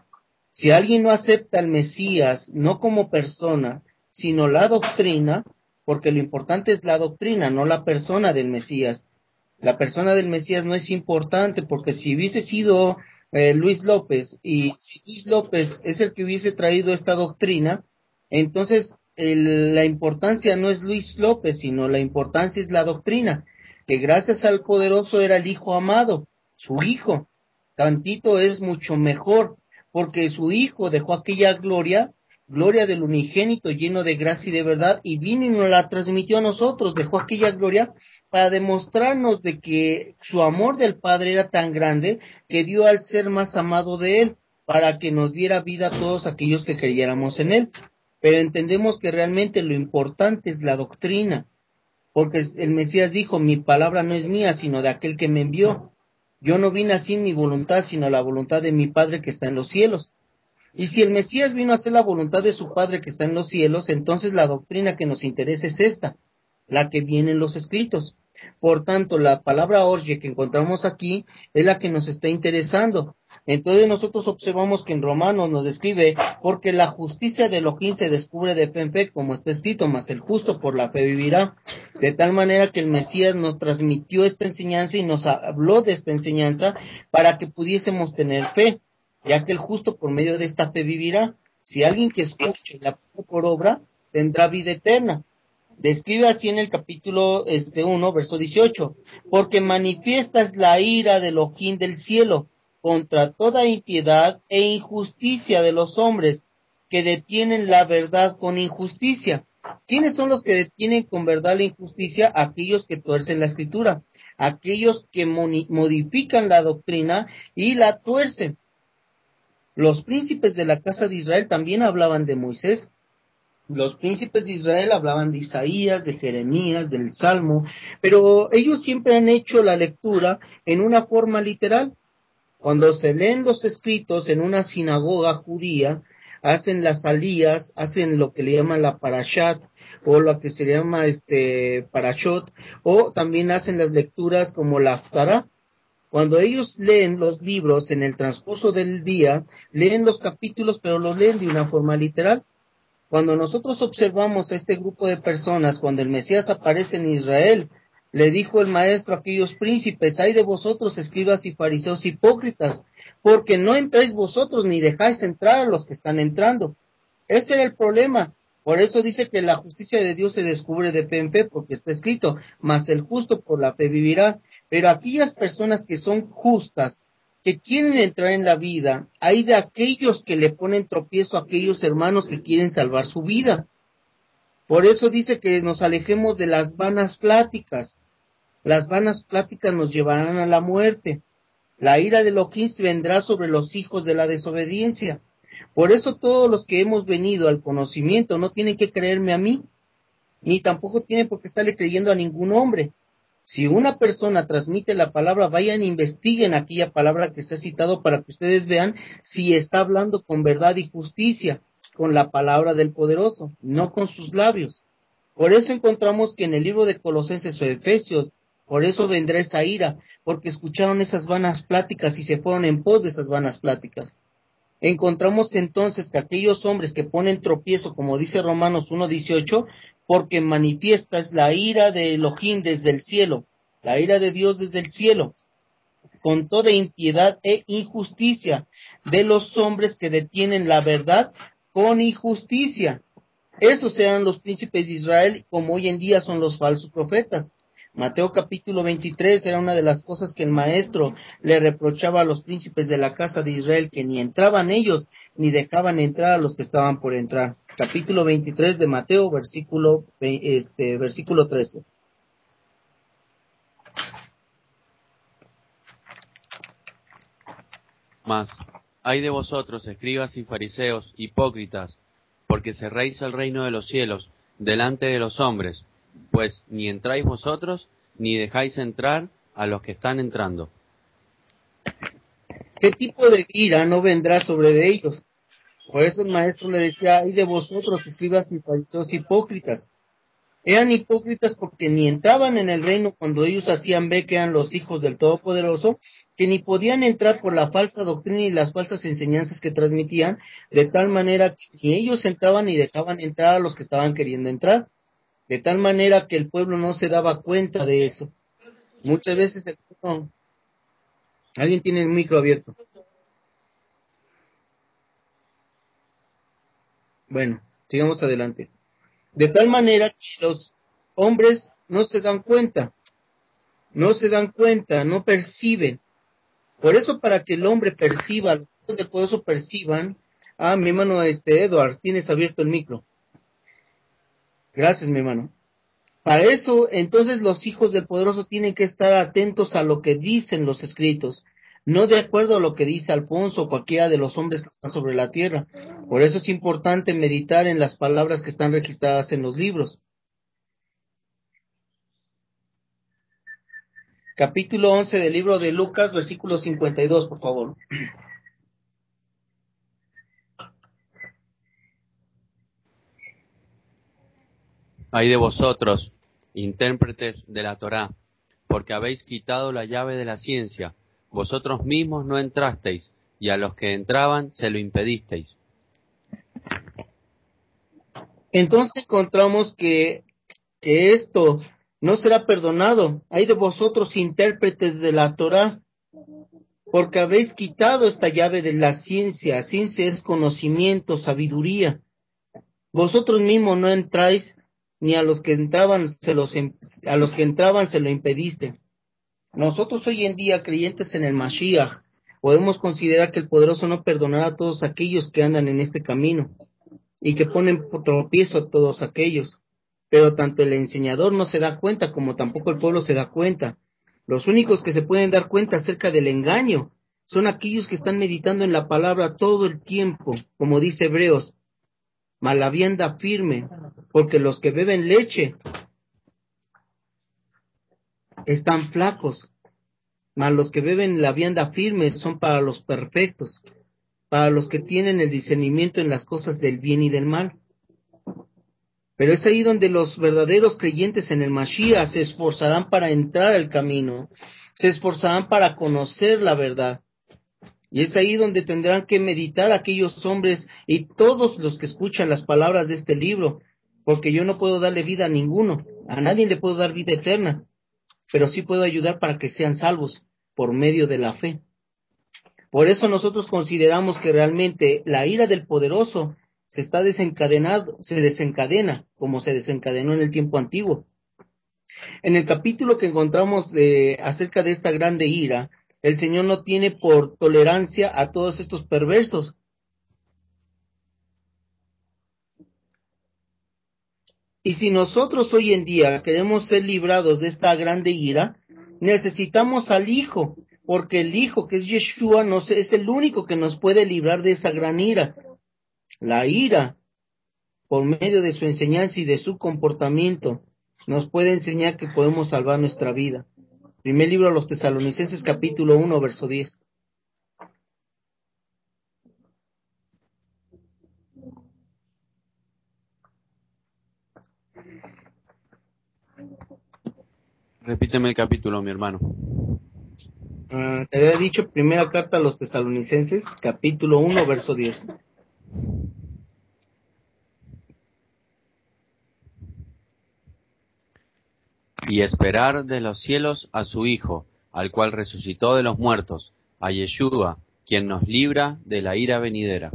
Si alguien no acepta al Mesías, no como persona, sino la doctrina, porque lo importante es la doctrina, no la persona del Mesías. La persona del Mesías no es importante, porque si hubiese sido Luis López, y si Luis López es el que hubiese traído esta doctrina, entonces la importancia no es Luis López, sino la importancia es la doctrina, que gracias al poderoso era el hijo amado, su hijo. Tantito es mucho mejor, porque su hijo dejó aquella gloria, gloria del unigénito lleno de gracia y de verdad, y vino y nos la transmitió a nosotros, dejó aquella gloria para demostrarnos de que su amor del Padre era tan grande que dio al ser más amado de él, para que nos diera vida a todos aquellos que creyéramos en él. Pero entendemos que realmente lo importante es la doctrina, porque el Mesías dijo, mi palabra no es mía, sino de aquel que me envió. Yo no vine así en mi voluntad, sino la voluntad de mi Padre que está en los cielos. Y si el Mesías vino a hacer la voluntad de su Padre que está en los cielos, entonces la doctrina que nos interesa es esta, la que viene en los escritos. Por tanto, la palabra orge que encontramos aquí es la que nos está interesando. Entonces nosotros observamos que en Romanos nos describe, porque la justicia de Elohim se descubre de fe en fe, como está escrito, mas el justo por la fe vivirá. De tal manera que el Mesías nos transmitió esta enseñanza y nos habló de esta enseñanza para que pudiésemos tener fe, ya que el justo por medio de esta fe vivirá. Si alguien que escuche la pone por obra, tendrá vida eterna. Describe así en el capítulo 1, verso 18, porque manifiesta es la ira del Elohim del cielo contra toda impiedad e injusticia de los hombres que detienen la verdad con injusticia. ¿Quiénes son los que detienen con verdad la injusticia? Aquellos que tuercen la escritura, aquellos que modifican la doctrina y la tuercen. Los príncipes de la casa de Israel también hablaban de Moisés. Los príncipes de Israel hablaban de Isaías, de Jeremías, del Salmo, pero ellos siempre han hecho la lectura en una forma literal. Cuando se leen los escritos en una sinagoga judía, hacen las alías, hacen lo que le llaman la parashat, o lo que se llama parashot, o también hacen las lecturas como la haftará. Cuando ellos leen los libros en el transcurso del día, leen los capítulos, pero los leen de una forma literal. Cuando nosotros observamos a este grupo de personas, cuando el Mesías aparece en Israel, le dijo el maestro a aquellos príncipes, ay de vosotros, escribas y fariseos hipócritas, porque no entráis vosotros ni dejáis entrar a los que están entrando. Ese era el problema. Por eso dice que la justicia de Dios se descubre de fe en fe, porque está escrito, mas el justo por la fe vivirá. Pero aquellas personas que son justas, que quieren entrar en la vida, hay de aquellos que le ponen tropiezo a aquellos hermanos que quieren salvar su vida. Por eso dice que nos alejemos de las vanas pláticas. Las vanas pláticas nos llevarán a la muerte. La ira de Elohim vendrá sobre los hijos de la desobediencia. Por eso todos los que hemos venido al conocimiento no tienen que creerme a mí, ni tampoco tienen por qué estarle creyendo a ningún hombre. Si una persona transmite la palabra, vayan e investiguen aquella palabra que se ha citado para que ustedes vean si está hablando con verdad y justicia, con la palabra del poderoso, no con sus labios. Por eso encontramos que en el libro de Colosenses o Efesios, por eso vendrá esa ira, porque escucharon esas vanas pláticas y se fueron en pos de esas vanas pláticas. Encontramos entonces que aquellos hombres que ponen tropiezo, como dice Romanos 1:18, porque manifiesta es la ira de Elohim desde el cielo, la ira de Dios desde el cielo, con toda impiedad e injusticia de los hombres que detienen la verdad con injusticia. Esos eran los príncipes de Israel, como hoy en día son los falsos profetas. Mateo capítulo 23 era una de las cosas que el maestro le reprochaba a los príncipes de la casa de Israel, que ni entraban ellos, ni dejaban entrar a los que estaban por entrar. Capítulo 23 de Mateo, versículo 13. Mas, ay de vosotros, escribas y fariseos, hipócritas, porque cerráis el reino de los cielos delante de los hombres, pues ni entráis vosotros, ni dejáis entrar a los que están entrando. ¿Qué tipo de ira no vendrá sobre de ellos? Por eso el maestro le decía, ay de vosotros, escribas y fariseos hipócritas. Eran hipócritas porque ni entraban en el reino cuando ellos hacían ver que eran los hijos del Todopoderoso, que ni podían entrar por la falsa doctrina y las falsas enseñanzas que transmitían, de tal manera que ni ellos entraban ni dejaban entrar a los que estaban queriendo entrar, de tal manera que el pueblo no se daba cuenta de eso. Muchas veces el pueblo... Alguien tiene el micro abierto. Bueno, sigamos adelante. De tal manera que los hombres no se dan cuenta, no perciben. Por eso, para que el hombre perciba, los hijos del poderoso perciban, mi hermano Edward, tienes abierto el micro. Gracias, mi hermano. Para eso, entonces, los hijos del poderoso tienen que estar atentos a lo que dicen los escritos, no de acuerdo a lo que dice Alfonso o cualquiera de los hombres que están sobre la tierra. Por eso es importante meditar en las palabras que están registradas en los libros. Capítulo 11 del libro de Lucas, versículo 52, por favor. Ay de vosotros, intérpretes de la Torá, porque habéis quitado la llave de la ciencia, vosotros mismos no entrasteis, y a los que entraban se lo impedisteis. Entonces encontramos que esto no será perdonado. Ay de vosotros, intérpretes de la Torá, porque habéis quitado esta llave de la ciencia. Ciencia es conocimiento, sabiduría. Vosotros mismos no entráis, ni a los que entraban a los que entraban se lo impediste. Nosotros hoy en día, creyentes en el Mashiach, podemos considerar que el poderoso no perdonará a todos aquellos que andan en este camino y que ponen por tropiezo a todos aquellos. Pero tanto el enseñador no se da cuenta como tampoco el pueblo se da cuenta. Los únicos que se pueden dar cuenta acerca del engaño son aquellos que están meditando en la palabra todo el tiempo, como dice Hebreos, mas la vianda firme, porque los que beben leche están flacos, mas los que beben la vianda firme son para los perfectos, para los que tienen el discernimiento en las cosas del bien y del mal. Pero es ahí donde los verdaderos creyentes en el Mashiach se esforzarán para entrar al camino, se esforzarán para conocer la verdad. Y es ahí donde tendrán que meditar aquellos hombres y todos los que escuchan las palabras de este libro, porque yo no puedo darle vida a ninguno, a nadie le puedo dar vida eterna, pero sí puedo ayudar para que sean salvos por medio de la fe. Por eso nosotros consideramos que realmente la ira del poderoso se desencadena como se desencadenó en el tiempo antiguo. En el capítulo que encontramos acerca de esta grande ira, el Señor no tiene por tolerancia a todos estos perversos. Y si nosotros hoy en día queremos ser librados de esta grande ira, necesitamos al Hijo, porque el Hijo, que es Yeshua, es el único que nos puede librar de esa gran ira. La ira, por medio de su enseñanza y de su comportamiento, nos puede enseñar que podemos salvar nuestra vida. Primer libro a los Tesalonicenses, capítulo 1, verso 10. Repíteme el capítulo, mi hermano. Te había dicho primera carta a los Tesalonicenses, capítulo 1, verso 10. Y esperar de los cielos a su Hijo, al cual resucitó de los muertos, a Yeshua, quien nos libra de la ira venidera.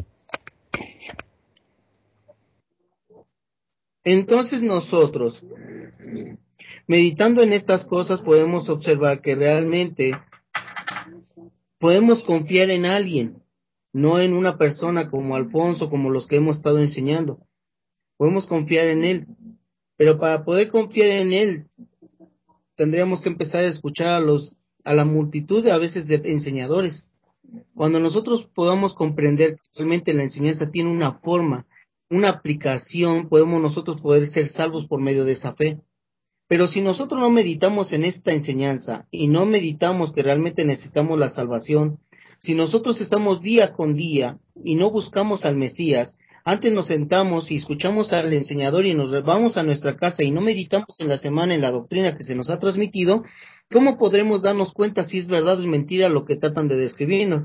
Entonces nosotros, meditando en estas cosas, podemos observar que realmente podemos confiar en alguien, no en una persona como Alfonso, como los que hemos estado enseñando. Podemos confiar en él, pero para poder confiar en él, tendríamos que empezar a escuchar a la multitud a veces de enseñadores. Cuando nosotros podamos comprender que realmente la enseñanza tiene una forma, una aplicación, podemos nosotros poder ser salvos por medio de esa fe. Pero si nosotros no meditamos en esta enseñanza y no meditamos que realmente necesitamos la salvación, si nosotros estamos día con día y no buscamos al Mesías, antes nos sentamos y escuchamos al enseñador y nos vamos a nuestra casa y no meditamos en la semana en la doctrina que se nos ha transmitido, ¿cómo podremos darnos cuenta si es verdad o es mentira lo que tratan de describirnos?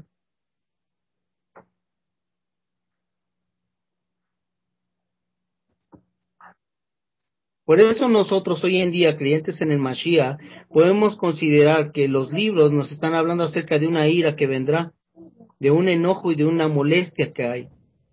Por eso nosotros hoy en día, creyentes en el Mashiach, podemos considerar que los libros nos están hablando acerca de una ira que vendrá, de un enojo y de una molestia que hay.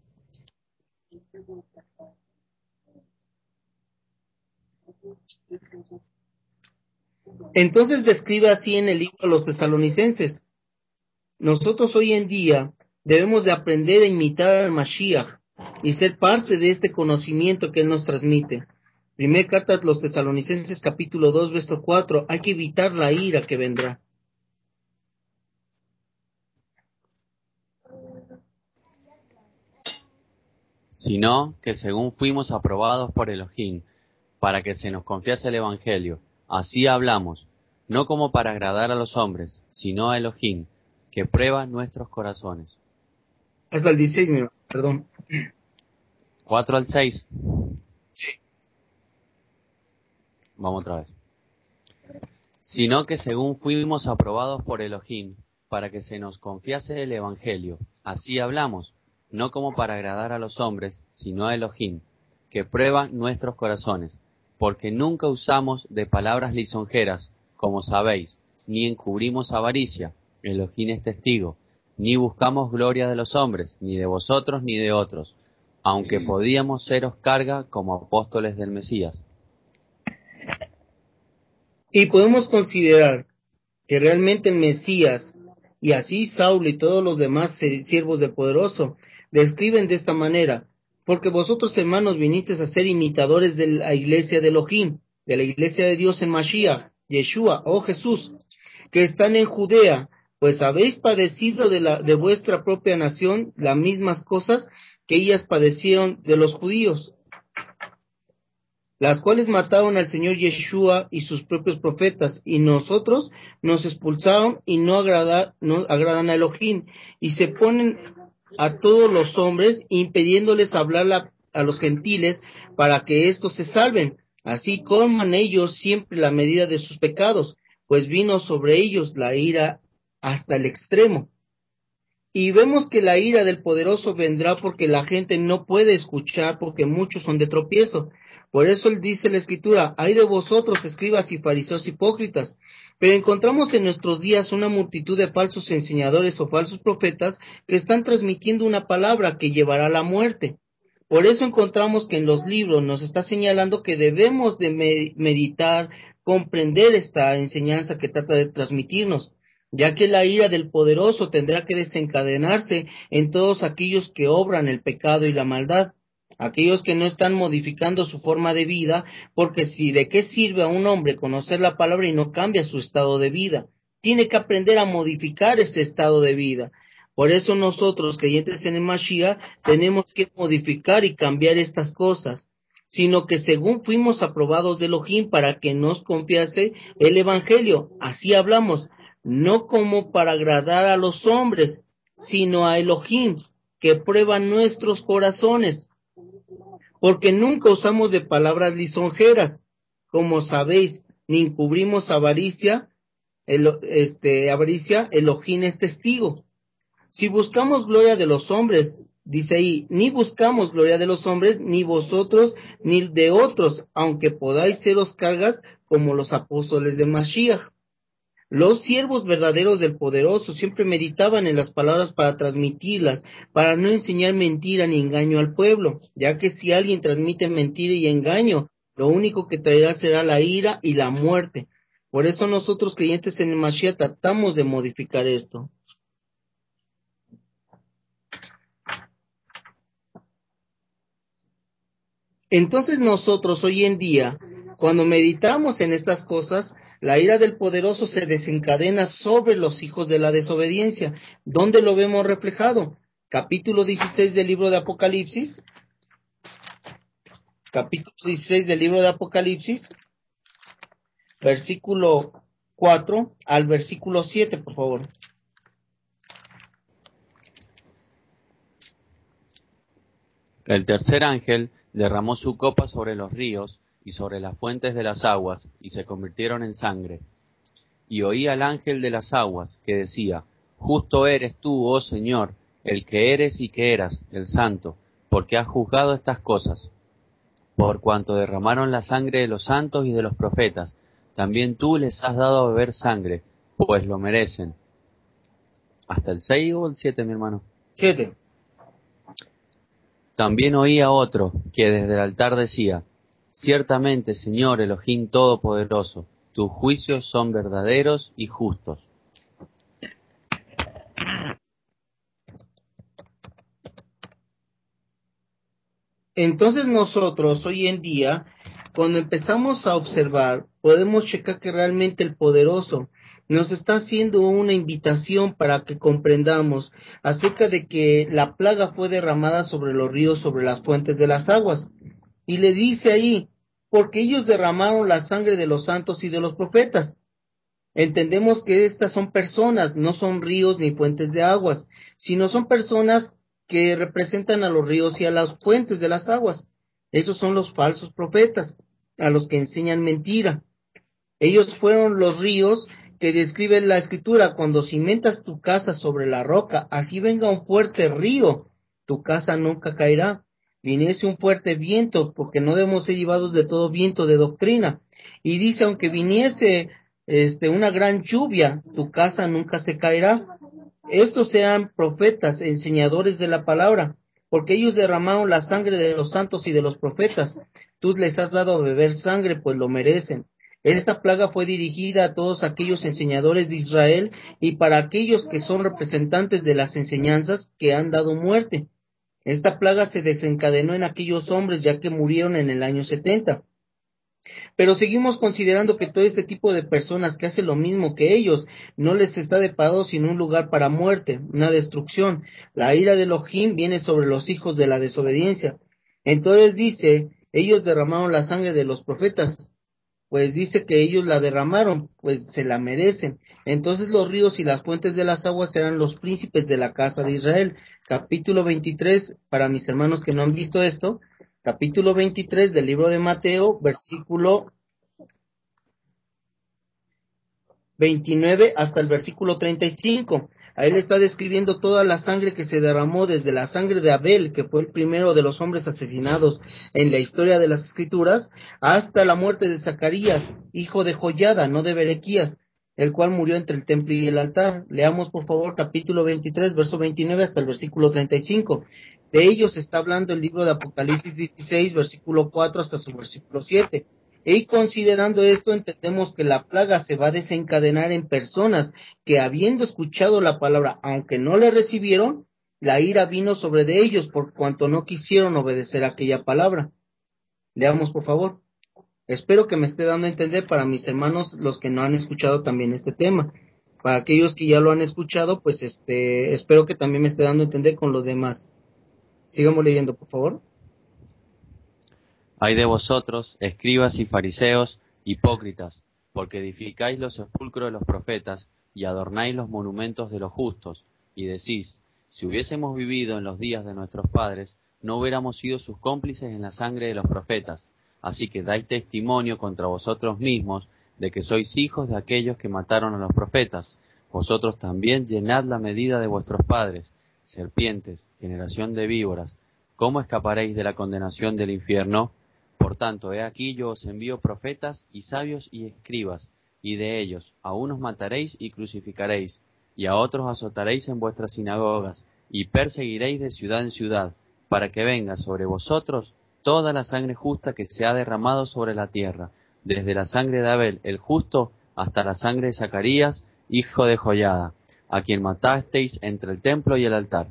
Entonces describe así en el libro a los Tesalonicenses. Nosotros hoy en día debemos de aprender a imitar al Mashiach y ser parte de este conocimiento que Él nos transmite. Primer carta a los Tesalonicenses, capítulo 2, verso 4. Hay que evitar la ira que vendrá. Sino que según fuimos aprobados por Elohim, para que se nos confiase el Evangelio, así hablamos, no como para agradar a los hombres, sino a Elohim, que prueba nuestros corazones. Hasta el 16, perdón. 4 al 6. Vamos otra vez. Sino que según fuimos aprobados por Elohim, para que se nos confiase el Evangelio, así hablamos, no como para agradar a los hombres, sino a Elohim, que prueba nuestros corazones, porque nunca usamos de palabras lisonjeras, como sabéis, ni encubrimos avaricia, Elohim es testigo, ni buscamos gloria de los hombres, ni de vosotros ni de otros, aunque podíamos seros carga como apóstoles del Mesías. Y podemos considerar que realmente el Mesías, y así Saulo y todos los demás siervos del Poderoso, describen de esta manera, porque vosotros hermanos vinisteis a ser imitadores de la iglesia de Elohim, de la iglesia de Dios en Mashiach, Yeshua, oh Jesús, que están en Judea, pues habéis padecido de vuestra propia nación las mismas cosas que ellas padecieron de los judíos, las cuales mataron al Señor Yeshua y sus propios profetas, y nosotros nos expulsaron y no agradan a Elohim, y se ponen a todos los hombres, impidiéndoles hablar a los gentiles para que éstos se salven. Así colman ellos siempre la medida de sus pecados, pues vino sobre ellos la ira hasta el extremo. Y vemos que la ira del poderoso vendrá porque la gente no puede escuchar, porque muchos son de tropiezo. Por eso él dice la Escritura, ay de vosotros, escribas y fariseos hipócritas. Pero encontramos en nuestros días una multitud de falsos enseñadores o falsos profetas que están transmitiendo una palabra que llevará a la muerte. Por eso encontramos que en los libros nos está señalando que debemos de meditar, comprender esta enseñanza que trata de transmitirnos. ya que la ira del poderoso tendrá que desencadenarse en todos aquellos que obran el pecado y la maldad, aquellos que no están modificando su forma de vida, porque si de qué sirve a un hombre conocer la palabra y no cambia su estado de vida, tiene que aprender a modificar ese estado de vida. Por eso nosotros, creyentes en el Mashiach, tenemos que modificar y cambiar estas cosas, sino que según fuimos aprobados de Elohim para que nos confiase el Evangelio, así hablamos, no como para agradar a los hombres, sino a Elohim, que prueba nuestros corazones, porque nunca usamos de palabras lisonjeras, como sabéis, ni encubrimos avaricia, Elohim es testigo. Si buscamos gloria de los hombres, dice ahí, ni buscamos gloria de los hombres, ni vosotros, ni de otros, aunque podáis seros cargas como los apóstoles de Mashiach. Los siervos verdaderos del poderoso siempre meditaban en las palabras para transmitirlas, para no enseñar mentira ni engaño al pueblo, ya que si alguien transmite mentira y engaño, lo único que traerá será la ira y la muerte. Por eso nosotros creyentes en el Mashiach tratamos de modificar esto. Entonces nosotros hoy en día, cuando meditamos en estas cosas, la ira del poderoso se desencadena sobre los hijos de la desobediencia. ¿Dónde lo vemos reflejado? Capítulo 16 del libro de Apocalipsis. Capítulo 16 del libro de Apocalipsis. Versículo 4 al versículo 7, por favor. El tercer ángel derramó su copa sobre los ríos y sobre las fuentes de las aguas, y se convirtieron en sangre. Y oí al ángel de las aguas, que decía, Justo eres tú, oh Señor, el que eres y que eras, el Santo, porque has juzgado estas cosas. Por cuanto derramaron la sangre de los santos y de los profetas, también tú les has dado a beber sangre, pues lo merecen. ¿Hasta el 6 o el 7, mi hermano? 7. También oí a otro, que desde el altar decía, Ciertamente, Señor Elohim Todopoderoso, tus juicios son verdaderos y justos. Entonces nosotros hoy en día, cuando empezamos a observar, podemos checar que realmente el poderoso nos está haciendo una invitación para que comprendamos acerca de que la plaga fue derramada sobre los ríos, sobre las fuentes de las aguas. Y le dice ahí, porque ellos derramaron la sangre de los santos y de los profetas. Entendemos que estas son personas, no son ríos ni fuentes de aguas, sino son personas que representan a los ríos y a las fuentes de las aguas. Esos son los falsos profetas, a los que enseñan mentira. Ellos fueron los ríos que describe la escritura, cuando cimentas tu casa sobre la roca, así venga un fuerte río, tu casa nunca caerá. Viniese un fuerte viento, porque no debemos ser llevados de todo viento de doctrina. Y dice, aunque viniese una gran lluvia, tu casa nunca se caerá. Estos sean profetas, enseñadores de la palabra, porque ellos derramaron la sangre de los santos y de los profetas. Tú les has dado a beber sangre, pues lo merecen. Esta plaga fue dirigida a todos aquellos enseñadores de Israel y para aquellos que son representantes de las enseñanzas que han dado muerte. Esta plaga se desencadenó en aquellos hombres ya que murieron en el año 70. Pero seguimos considerando que todo este tipo de personas que hacen lo mismo que ellos, no les está deparado sino un lugar para muerte, una destrucción. La ira de Elohim viene sobre los hijos de la desobediencia. Entonces dice, ellos derramaron la sangre de los profetas, pues dice que ellos la derramaron, pues se la merecen. Entonces los ríos y las fuentes de las aguas serán los príncipes de la casa de Israel. Capítulo 23, para mis hermanos que no han visto esto, capítulo 23 del libro de Mateo, versículo 29 hasta el versículo 35. Ahí le está describiendo toda la sangre que se derramó desde la sangre de Abel, que fue el primero de los hombres asesinados en la historia de las Escrituras, hasta la muerte de Zacarías, hijo de Joyada, no de Berequías, el cual murió entre el templo y el altar. Leamos por favor capítulo 23, verso 29 hasta el versículo 35. De ellos está hablando el libro de Apocalipsis 16, versículo 4 hasta su versículo 7. Y considerando esto, entendemos que la plaga se va a desencadenar en personas que, habiendo escuchado la palabra, aunque no la recibieron, la ira vino sobre de ellos por cuanto no quisieron obedecer aquella palabra. Leamos, por favor. Espero que me esté dando a entender para mis hermanos, los que no han escuchado también este tema. Para aquellos que ya lo han escuchado, pues espero que también me esté dando a entender con los demás. Sigamos leyendo, por favor. Ay de vosotros, escribas y fariseos, hipócritas, porque edificáis los sepulcros de los profetas y adornáis los monumentos de los justos, y decís, si hubiésemos vivido en los días de nuestros padres, no hubiéramos sido sus cómplices en la sangre de los profetas. Así que dais testimonio contra vosotros mismos de que sois hijos de aquellos que mataron a los profetas. Vosotros también llenad la medida de vuestros padres, serpientes, generación de víboras. ¿Cómo escaparéis de la condenación del infierno? Por tanto, he aquí yo os envío profetas y sabios y escribas, y de ellos a unos mataréis y crucificaréis, y a otros azotaréis en vuestras sinagogas, y perseguiréis de ciudad en ciudad, para que venga sobre vosotros toda la sangre justa que se ha derramado sobre la tierra, desde la sangre de Abel el justo hasta la sangre de Zacarías, hijo de Joiada, a quien matasteis entre el templo y el altar.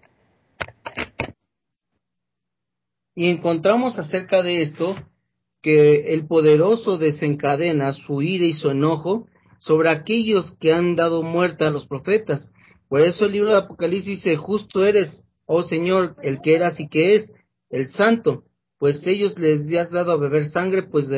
Y encontramos acerca de esto que el poderoso desencadena su ira y su enojo sobre aquellos que han dado muerte a los profetas. Por eso el libro de Apocalipsis dice, justo eres, oh Señor, el que eras y que es, el santo, pues ellos les has dado a beber sangre, pues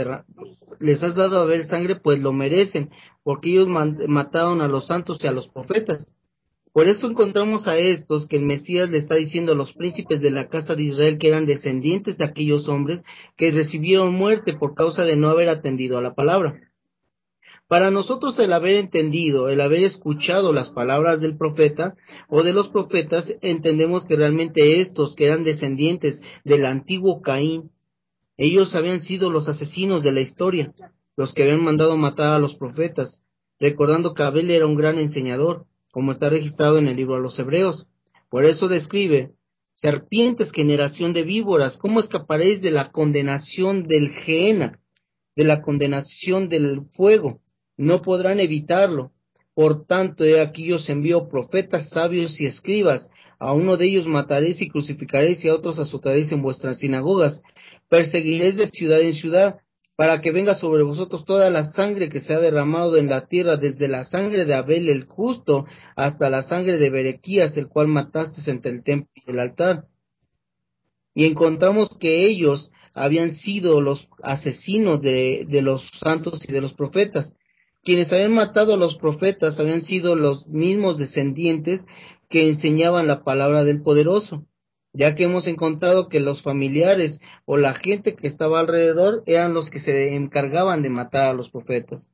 lo merecen, porque ellos mataron a los santos y a los profetas. Por eso encontramos a estos que el Mesías le está diciendo a los príncipes de la casa de Israel que eran descendientes de aquellos hombres que recibieron muerte por causa de no haber atendido a la palabra. Para nosotros el haber entendido, el haber escuchado las palabras del profeta o de los profetas, entendemos que realmente estos que eran descendientes del antiguo Caín, ellos habían sido los asesinos de la historia, los que habían mandado matar a los profetas, recordando que Abel era un gran enseñador, como está registrado en el libro de los Hebreos. Por eso describe, serpientes, generación de víboras, ¿cómo escaparéis de la condenación del Gehenna, de la condenación del fuego? No podrán evitarlo. Por tanto, he aquí yo os envío profetas, sabios y escribas. A uno de ellos mataréis y crucificaréis y a otros azotaréis en vuestras sinagogas. Perseguiréis de ciudad en ciudad, para que venga sobre vosotros toda la sangre que se ha derramado en la tierra, desde la sangre de Abel el justo hasta la sangre de Berequías, el cual mataste entre el templo y el altar. Y encontramos que ellos habían sido los asesinos de los santos y de los profetas. Quienes habían matado a los profetas habían sido los mismos descendientes que enseñaban la palabra del poderoso, ya que hemos encontrado que los familiares o la gente que estaba alrededor eran los que se encargaban de matar a los profetas.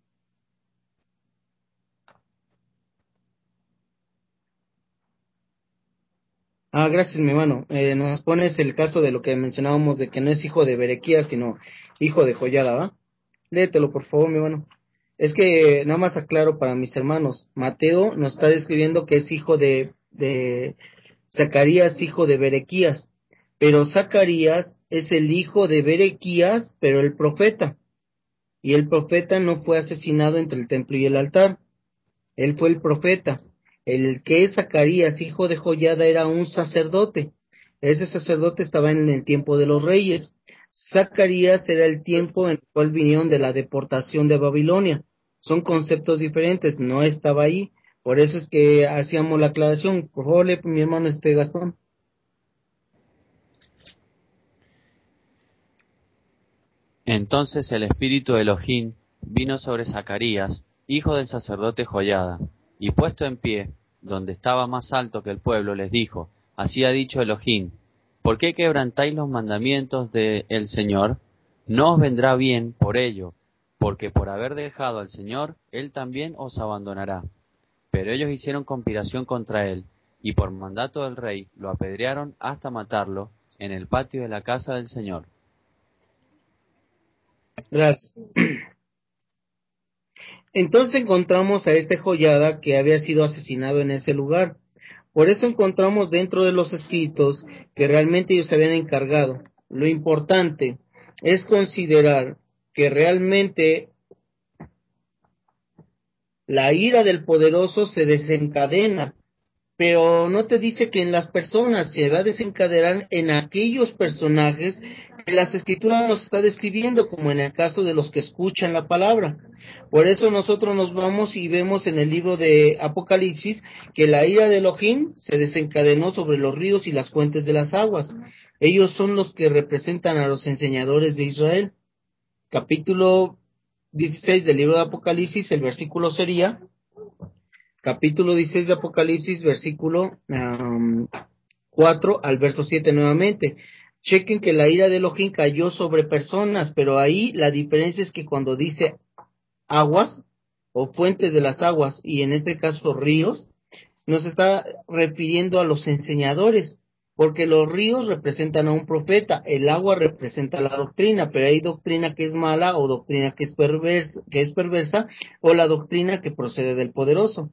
Gracias, mi hermano. Nos pones el caso de lo que mencionábamos de que no es hijo de Berequías, sino hijo de Joiada, ¿va? Léetelo, por favor, mi hermano. Es que nada más aclaro para mis hermanos. Mateo nos está describiendo que es hijo de Zacarías, hijo de Berequías. Pero Zacarías es el hijo de Berequías, pero el profeta. Y el profeta no fue asesinado entre el templo y el altar. Él fue el profeta. El que es Zacarías, hijo de Joiada, era un sacerdote. Ese sacerdote estaba en el tiempo de los reyes. Zacarías era el tiempo en el cual vinieron de la deportación de Babilonia. Son conceptos diferentes, no estaba ahí. Por eso es que hacíamos la aclaración. Por favor, mi hermano Gastón. Entonces el espíritu de Elohim vino sobre Zacarías, hijo del sacerdote Joiada, y puesto en pie, donde estaba más alto que el pueblo, les dijo, así ha dicho Elohim, ¿por qué quebrantáis los mandamientos del Señor? No os vendrá bien por ello, porque por haber dejado al Señor, Él también os abandonará. Pero ellos hicieron conspiración contra él, y por mandato del rey lo apedrearon hasta matarlo en el patio de la casa del Señor. Gracias. Entonces encontramos a este Joiada que había sido asesinado en ese lugar. Por eso encontramos dentro de los escritos que realmente ellos se habían encargado. Lo importante es considerar que realmente la ira del poderoso se desencadena, pero no te dice que en las personas se va a desencadenar en aquellos personajes que las escrituras nos está describiendo, como en el caso de los que escuchan la palabra. Por eso nosotros nos vamos y vemos en el libro de Apocalipsis que la ira de Elohim se desencadenó sobre los ríos y las fuentes de las aguas. Ellos son los que representan a los enseñadores de Israel. Capítulo 16 del libro de Apocalipsis, el versículo sería capítulo 16 de Apocalipsis, versículo 4 al verso 7 nuevamente. Chequen que la ira de Elohim cayó sobre personas, pero ahí la diferencia es que cuando dice aguas o fuentes de las aguas, y en este caso ríos, nos está refiriendo a los enseñadores, porque los ríos representan a un profeta, el agua representa la doctrina, pero hay doctrina que es mala o doctrina que es perversa, o la doctrina que procede del poderoso.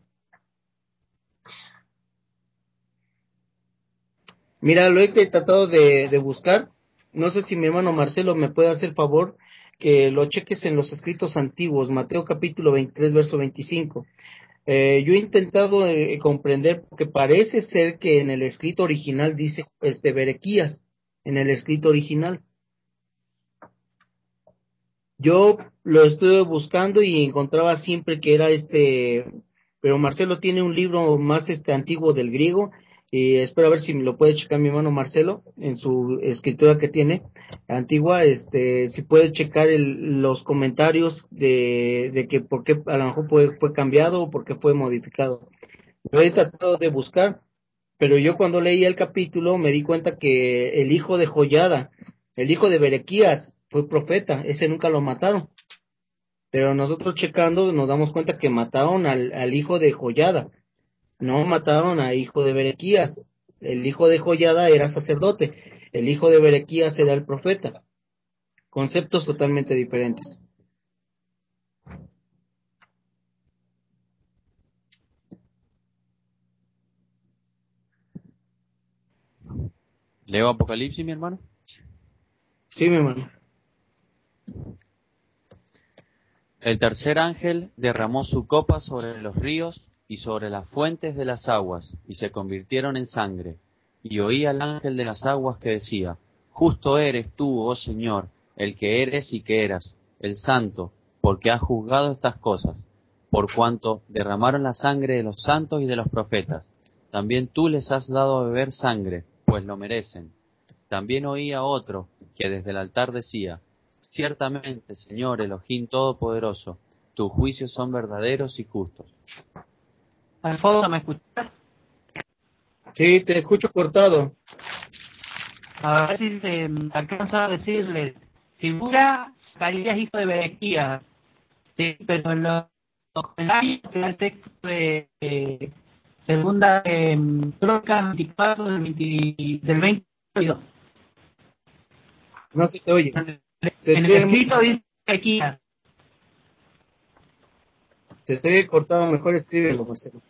Mira, lo he tratado de buscar. No sé si mi hermano Marcelo me puede hacer favor que lo cheques en los escritos antiguos, Mateo capítulo 23, verso 25. Yo he intentado comprender, porque parece ser que en el escrito original dice Berequías, en el escrito original. Yo lo estuve buscando y encontraba siempre que era pero Marcelo tiene un libro más antiguo del griego, y espero a ver si me lo puede checar mi hermano Marcelo en su escritura que tiene antigua, si puede checar los comentarios de que por qué a lo mejor fue cambiado o por qué fue modificado. Lo he tratado de buscar, pero yo cuando leí el capítulo me di cuenta que el hijo de Joyada, el hijo de Berequías, fue profeta, ese nunca lo mataron. Pero nosotros checando nos damos cuenta que mataron al hijo de Joyada, no mataron al hijo de Berequías. El hijo de Joyada era sacerdote, el hijo de Berequías era el profeta. Conceptos totalmente diferentes. ¿Leo Apocalipsis, mi hermano? Sí, mi hermano. El tercer ángel derramó su copa sobre los ríos y sobre las fuentes de las aguas, y se convirtieron en sangre. Y oí al ángel de las aguas que decía: Justo eres tú, oh Señor, el que eres y que eras, el santo, porque has juzgado estas cosas, por cuanto derramaron la sangre de los santos y de los profetas. También tú les has dado a beber sangre, pues lo merecen. También oí a otro que desde el altar decía: Ciertamente, Señor Elohim Todopoderoso, tus juicios son verdaderos y justos. Alfonso, ¿me escuchas? Sí, te escucho cortado. A ver si se alcanza a decirles. Figura Zacarías, hijo de Berequías. Sí, pero en los comentarios queda el texto de segunda Crónicas 24 del 22. No se te oye. En el escrito dice Berequías. Se te oye cortado, mejor escríbelo, Marcelo.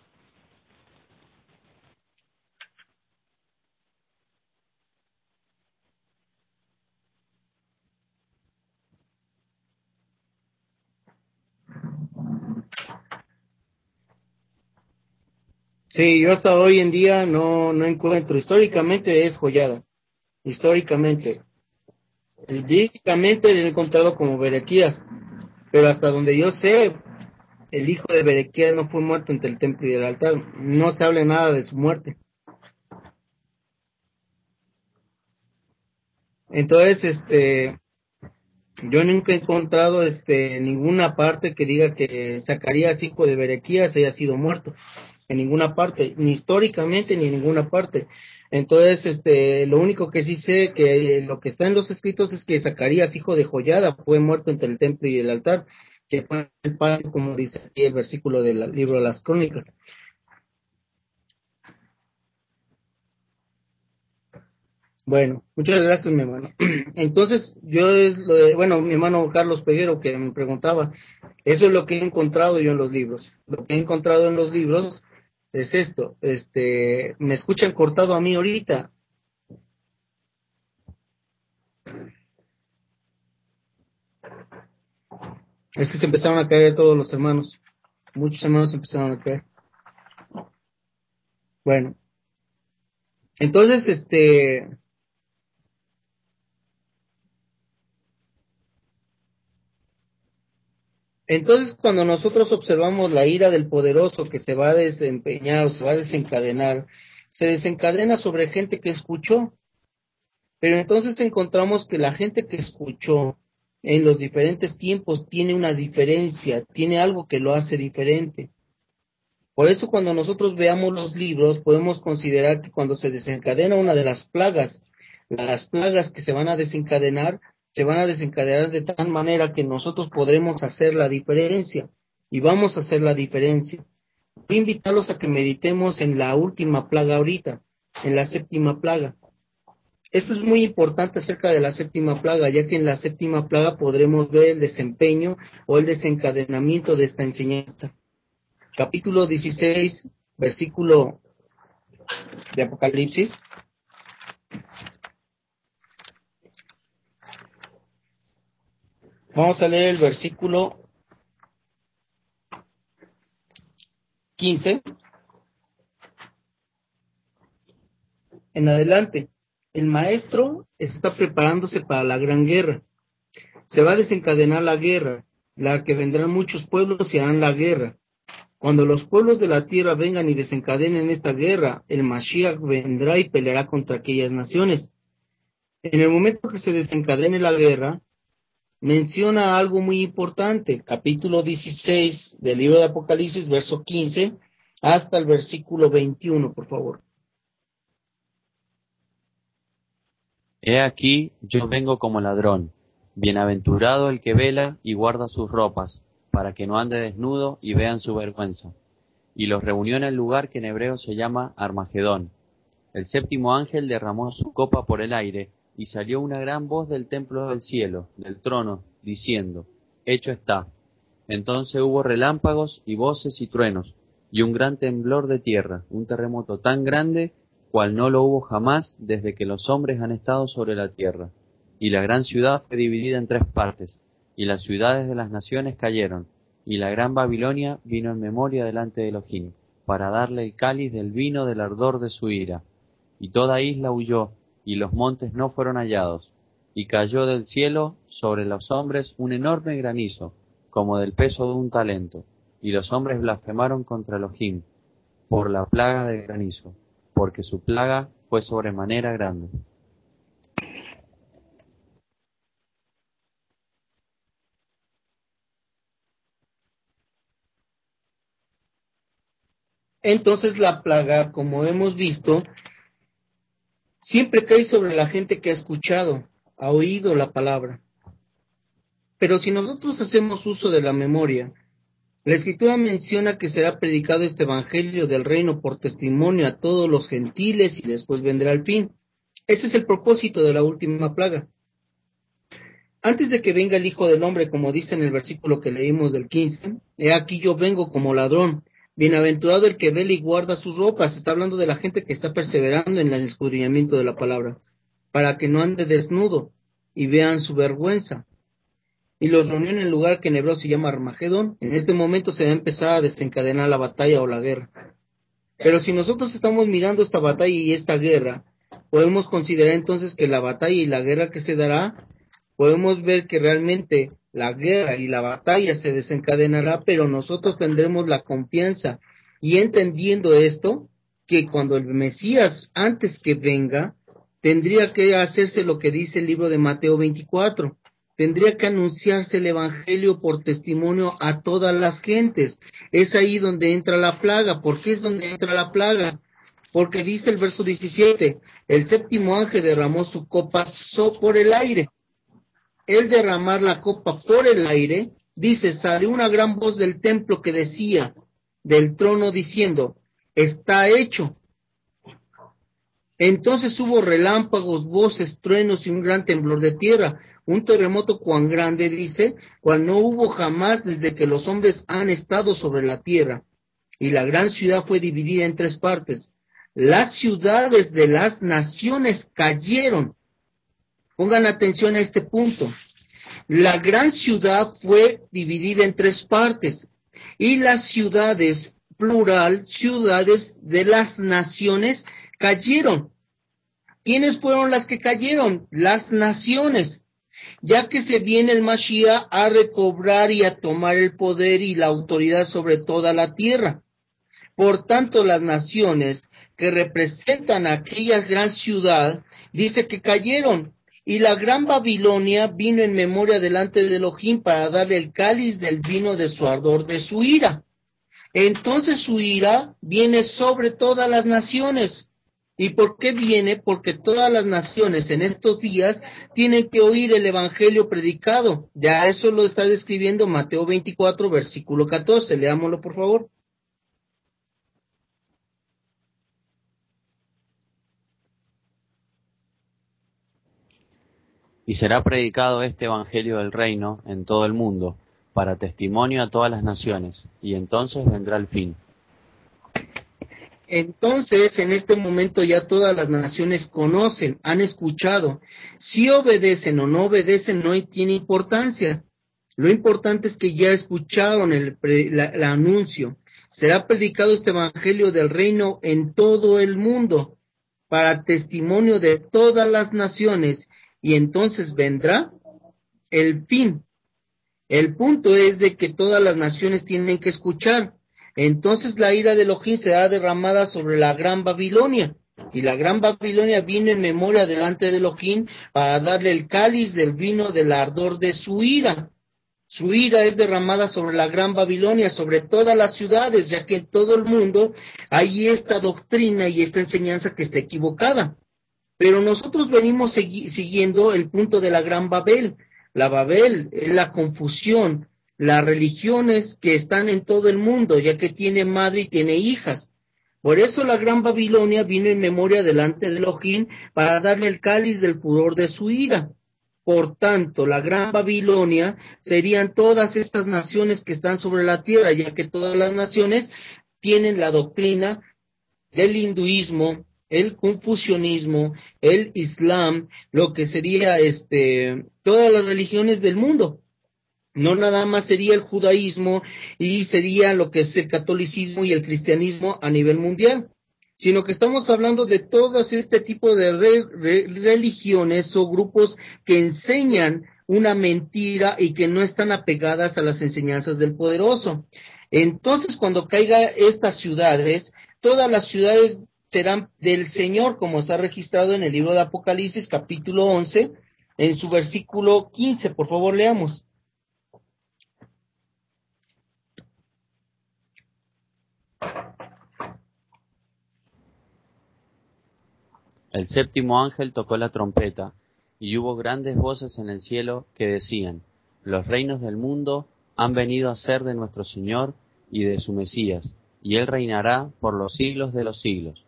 Sí, yo hasta hoy en día no encuentro. Históricamente es Joyada. Históricamente. Bíblicamente lo he encontrado como Berequías. Pero hasta donde yo sé, el hijo de Berequías no fue muerto entre el templo y el altar. No se habla nada de su muerte. Entonces, yo nunca he encontrado ninguna parte que diga que Zacarías, hijo de Berequías, haya sido muerto. En ninguna parte, ni históricamente ni en ninguna parte. Entonces, lo único que sí sé que lo que está en los escritos es que Zacarías, hijo de Joyada, fue muerto entre el templo y el altar, que fue el padre, como dice aquí el versículo del libro de las Crónicas. Bueno, muchas gracias, mi hermano. Entonces, mi hermano Carlos Peguero que me preguntaba, eso es lo que he encontrado yo en los libros. Lo que he encontrado en los libros es esto. Me escuchan cortado a mí ahorita. Es que se empezaron a caer todos los hermanos. Muchos hermanos empezaron a caer. Bueno. Entonces, Entonces, cuando nosotros observamos la ira del poderoso que se va a desempeñar o se va a desencadenar, se desencadena sobre gente que escuchó. Pero entonces encontramos que la gente que escuchó en los diferentes tiempos tiene una diferencia, tiene algo que lo hace diferente. Por eso cuando nosotros veamos los libros, podemos considerar que cuando se desencadena una de las plagas que se van a desencadenar de tal manera que nosotros podremos hacer la diferencia, y vamos a hacer la diferencia. Voy a invitarlos a que meditemos en la última plaga ahorita, en la séptima plaga. Esto es muy importante acerca de la séptima plaga, ya que en la séptima plaga podremos ver el desempeño o el desencadenamiento de esta enseñanza. Capítulo 16, versículo de Apocalipsis. Vamos a leer el versículo 15 en adelante. El maestro está preparándose para la gran guerra. Se va a desencadenar la guerra, la que vendrán muchos pueblos y harán la guerra. Cuando los pueblos de la tierra vengan y desencadenen esta guerra, el Mashiach vendrá y peleará contra aquellas naciones. En el momento que se desencadene la guerra, menciona algo muy importante, capítulo 16 del libro de Apocalipsis, verso 15, hasta el versículo 21, por favor. He aquí, yo vengo como ladrón. Bienaventurado el que vela y guarda sus ropas, para que no ande desnudo y vean su vergüenza. Y los reunió en el lugar que en hebreo se llama Armagedón. El séptimo ángel derramó su copa por el aire, y salió una gran voz del templo del cielo, del trono, diciendo: Hecho está. Entonces hubo relámpagos y voces y truenos, y un gran temblor de tierra, un terremoto tan grande cual no lo hubo jamás desde que los hombres han estado sobre la tierra. Y la gran ciudad fue dividida en 3 partes, y las ciudades de las naciones cayeron, y la gran Babilonia vino en memoria delante de Elohim, para darle el cáliz del vino del ardor de su ira. Y toda isla huyó, y los montes no fueron hallados, y cayó del cielo sobre los hombres un enorme granizo, como del peso de un talento, y los hombres blasfemaron contra Elohim, por la plaga del granizo, porque su plaga fue sobremanera grande. Entonces la plaga, como hemos visto, siempre cae sobre la gente que ha escuchado, ha oído la palabra. Pero si nosotros hacemos uso de la memoria, la Escritura menciona que será predicado este evangelio del reino por testimonio a todos los gentiles y después vendrá el fin. Ese es el propósito de la última plaga. Antes de que venga el Hijo del Hombre, como dice en el versículo que leímos del 15, he aquí yo vengo como ladrón. Bienaventurado el que vela y guarda sus ropas. Está hablando de la gente que está perseverando en el escudriñamiento de la palabra, para que no ande desnudo y vean su vergüenza. Y los reunió en el lugar que en hebreo se llama Armagedón. En este momento se va a empezar a desencadenar la batalla o la guerra. Pero si nosotros estamos mirando esta batalla y esta guerra, podemos considerar entonces que la batalla y la guerra que se dará, podemos ver que realmente la guerra y la batalla se desencadenará, pero nosotros tendremos la confianza y entendiendo esto, que cuando el Mesías, antes que venga, tendría que hacerse lo que dice el libro de Mateo 24, tendría que anunciarse el evangelio por testimonio a todas las gentes. Es ahí donde entra la plaga. ¿Por qué es donde entra la plaga? Porque dice el verso 17, el séptimo ángel derramó su copa por el aire. El derramar la copa por el aire, dice, salió una gran voz del templo que decía, del trono diciendo, está hecho. Entonces hubo relámpagos, voces, truenos y un gran temblor de tierra, un terremoto cuán grande, dice, cual no hubo jamás desde que los hombres han estado sobre la tierra. Y la gran ciudad fue dividida en 3 partes. Las ciudades de las naciones cayeron. Pongan atención a este punto. La gran ciudad fue dividida en tres partes, y las ciudades, plural, ciudades de las naciones, cayeron. ¿Quiénes fueron las que cayeron? Las naciones, ya que se viene el Mashiach a recobrar y a tomar el poder y la autoridad sobre toda la tierra. Por tanto, las naciones que representan a aquella gran ciudad, dice que cayeron, y la gran Babilonia vino en memoria delante de Elohim para darle el cáliz del vino de su ardor, de su ira. Entonces su ira viene sobre todas las naciones. ¿Y por qué viene? Porque todas las naciones en estos días tienen que oír el evangelio predicado. Ya eso lo está describiendo Mateo 24, versículo 14. Leámoslo, por favor. Y será predicado este evangelio del reino en todo el mundo, para testimonio a todas las naciones, y entonces vendrá el fin. Entonces, en este momento ya todas las naciones conocen, han escuchado. Si obedecen o no obedecen no tiene importancia. Lo importante es que ya escucharon el anuncio. Será predicado este evangelio del reino en todo el mundo, para testimonio de todas las naciones, y entonces vendrá el fin. El punto es de que todas las naciones tienen que escuchar. Entonces la ira de Elohim será derramada sobre la gran Babilonia. Y la gran Babilonia vino en memoria delante de Elohim para darle el cáliz del vino del ardor de su ira. Su ira es derramada sobre la gran Babilonia, sobre todas las ciudades, ya que en todo el mundo hay esta doctrina y esta enseñanza que está equivocada. Pero nosotros venimos siguiendo el punto de la gran Babel. La Babel es la confusión, las religiones que están en todo el mundo, ya que tiene madre y tiene hijas. Por eso la gran Babilonia vino en memoria delante de Elohim para darle el cáliz del furor de su ira. Por tanto, la gran Babilonia serían todas estas naciones que están sobre la tierra, ya que todas las naciones tienen la doctrina del hinduismo, el confucianismo, el islam, lo que sería todas las religiones del mundo. No nada más sería el judaísmo y sería lo que es el catolicismo y el cristianismo a nivel mundial, sino que estamos hablando de todos este tipo de religiones o grupos que enseñan una mentira y que no están apegadas a las enseñanzas del poderoso. Entonces, cuando caiga estas ciudades, todas las ciudades serán del Señor, como está registrado en el libro de Apocalipsis, capítulo 11, en su versículo 15. Por favor, leamos. El séptimo ángel tocó la trompeta, y hubo grandes voces en el cielo que decían: los reinos del mundo han venido a ser de nuestro Señor y de su Mesías, y Él reinará por los siglos de los siglos.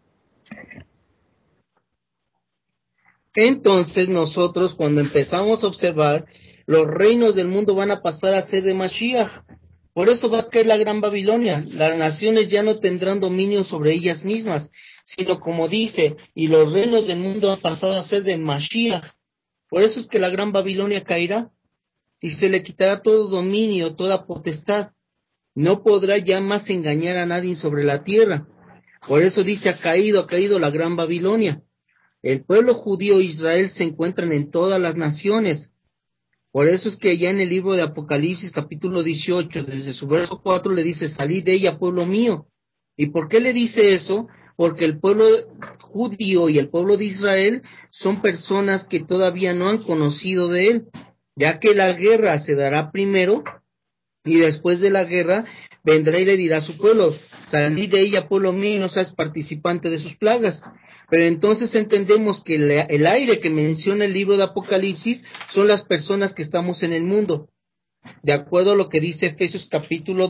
Entonces nosotros, cuando empezamos a observar, los reinos del mundo van a pasar a ser de Mashiach. Por eso va a caer la gran Babilonia. Las naciones ya no tendrán dominio sobre ellas mismas, sino como dice, y los reinos del mundo han pasado a ser de Mashiach. Por eso es que la gran Babilonia caerá y se le quitará todo dominio, toda potestad. No podrá ya más engañar a nadie sobre la tierra. Por eso dice, ha caído la gran Babilonia. El pueblo judío e Israel se encuentran en todas las naciones. Por eso es que ya en el libro de Apocalipsis, capítulo 18, desde su verso 4, le dice, salid de ella, pueblo mío. ¿Y por qué le dice eso? Porque el pueblo judío y el pueblo de Israel son personas que todavía no han conocido de él, ya que la guerra se dará primero, y después de la guerra vendrá y le dirá a su pueblo, salid de ella, pueblo mío, y no seas participante de sus plagas. Pero entonces entendemos que el aire que menciona el libro de Apocalipsis son las personas que estamos en el mundo, de acuerdo a lo que dice Efesios capítulo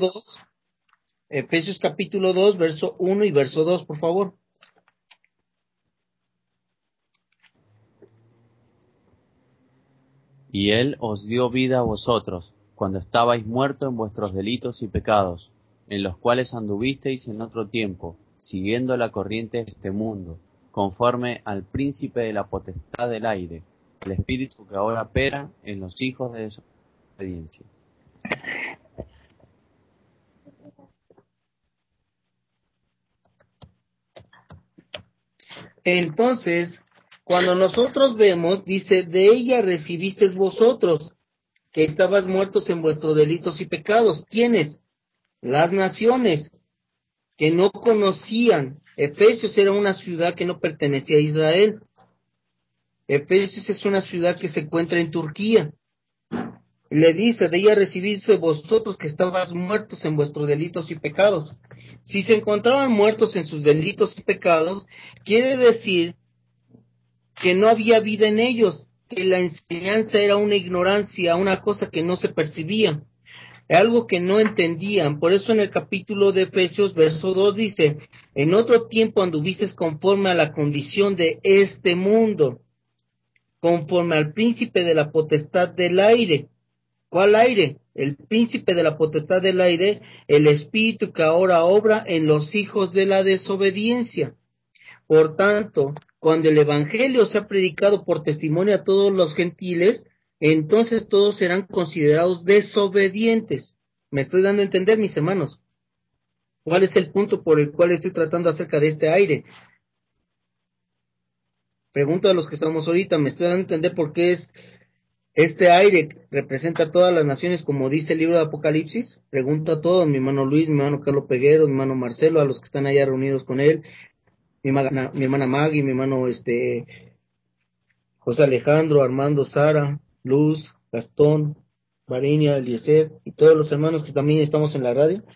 2, verso 1 y verso 2, por favor. Y Él os dio vida a vosotros, cuando estabais muertos en vuestros delitos y pecados, en los cuales anduvisteis en otro tiempo, siguiendo la corriente de este mundo, conforme al príncipe de la potestad del aire, el espíritu que ahora opera en los hijos de desobediencia. Entonces, cuando nosotros vemos, dice, de ella recibisteis vosotros, que estabas muertos en vuestros delitos y pecados. ¿Quiénes? Las naciones, que no conocían. Efesios era una ciudad que no pertenecía a Israel. Efesios es una ciudad que se encuentra en Turquía. Y le dice, de ella recibiste vosotros que estabas muertos en vuestros delitos y pecados. Si se encontraban muertos en sus delitos y pecados, quiere decir que no había vida en ellos, que la enseñanza era una ignorancia, una cosa que no se percibía, algo que no entendían. Por eso en el capítulo de Efesios, verso 2 dice, en otro tiempo anduviste conforme a la condición de este mundo, conforme al príncipe de la potestad del aire. ¿Cuál aire? El príncipe de la potestad del aire, el espíritu que ahora obra en los hijos de la desobediencia. Por tanto, cuando el evangelio sea predicado por testimonio a todos los gentiles, entonces todos serán considerados desobedientes. ¿Me estoy dando a entender, mis hermanos? ¿Cuál es el punto por el cual estoy tratando acerca de este aire? Pregunto a los que estamos ahorita, ¿me estoy dando a entender por qué es este aire representa a todas las naciones, como dice el libro de Apocalipsis? Pregunto a todos, mi hermano Luis, mi hermano Carlos Peguero, mi hermano Marcelo, a los que están allá reunidos con él, mi hermana Maggie, mi hermano José Alejandro, Armando, Sara, Luz, Gastón, Varinia, Eliezer y todos los hermanos que también estamos en la radio.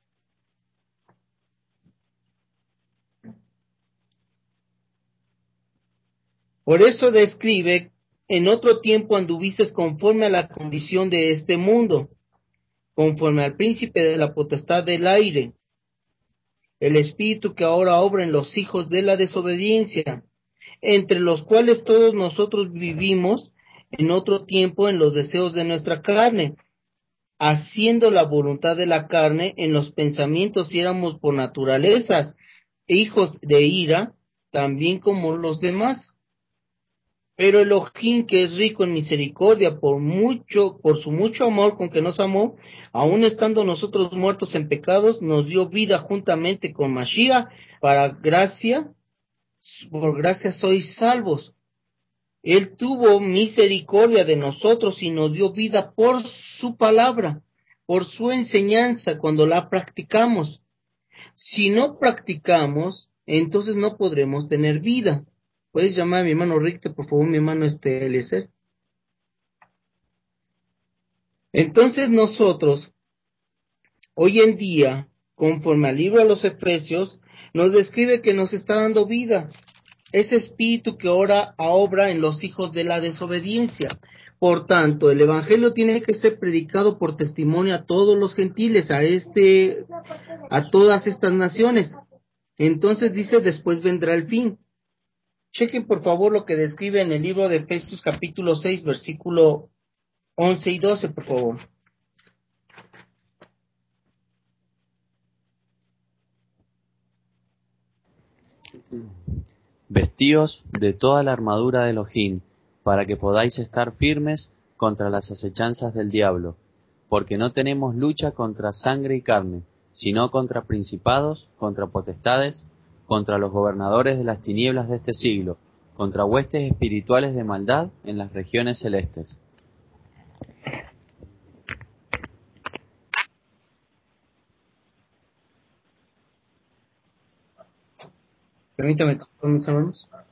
Por eso describe, en otro tiempo anduviste conforme a la condición de este mundo, conforme al príncipe de la potestad del aire, el espíritu que ahora obra en los hijos de la desobediencia, entre los cuales todos nosotros vivimos en otro tiempo en los deseos de nuestra carne, haciendo la voluntad de la carne en los pensamientos, y éramos por naturalezas hijos de ira, también como los demás. Pero Elohim, que es rico en misericordia, por su mucho amor con que nos amó, aun estando nosotros muertos en pecados, nos dio vida juntamente con Mashiach, por gracia sois salvos. Él tuvo misericordia de nosotros y nos dio vida por su palabra, por su enseñanza, cuando la practicamos. Si no practicamos, entonces no podremos tener vida. ¿Puedes llamar a mi hermano Rick, por favor, mi hermano Eliezer? Entonces nosotros, hoy en día, conforme al libro de los Efesios, nos describe que nos está dando vida. Ese espíritu que ahora obra en los hijos de la desobediencia. Por tanto, el evangelio tiene que ser predicado por testimonio a todos los gentiles, a todas estas naciones. Entonces dice, después vendrá el fin. Chequen por favor lo que describe en el libro de Efesios capítulo 6, versículo 11 y 12, por favor. Vestíos de toda la armadura de Elohim, para que podáis estar firmes contra las acechanzas del diablo, porque no tenemos lucha contra sangre y carne, sino contra principados, contra potestades, contra los gobernadores de las tinieblas de este siglo, contra huestes espirituales de maldad en las regiones celestes. Permítame, mis hermanos.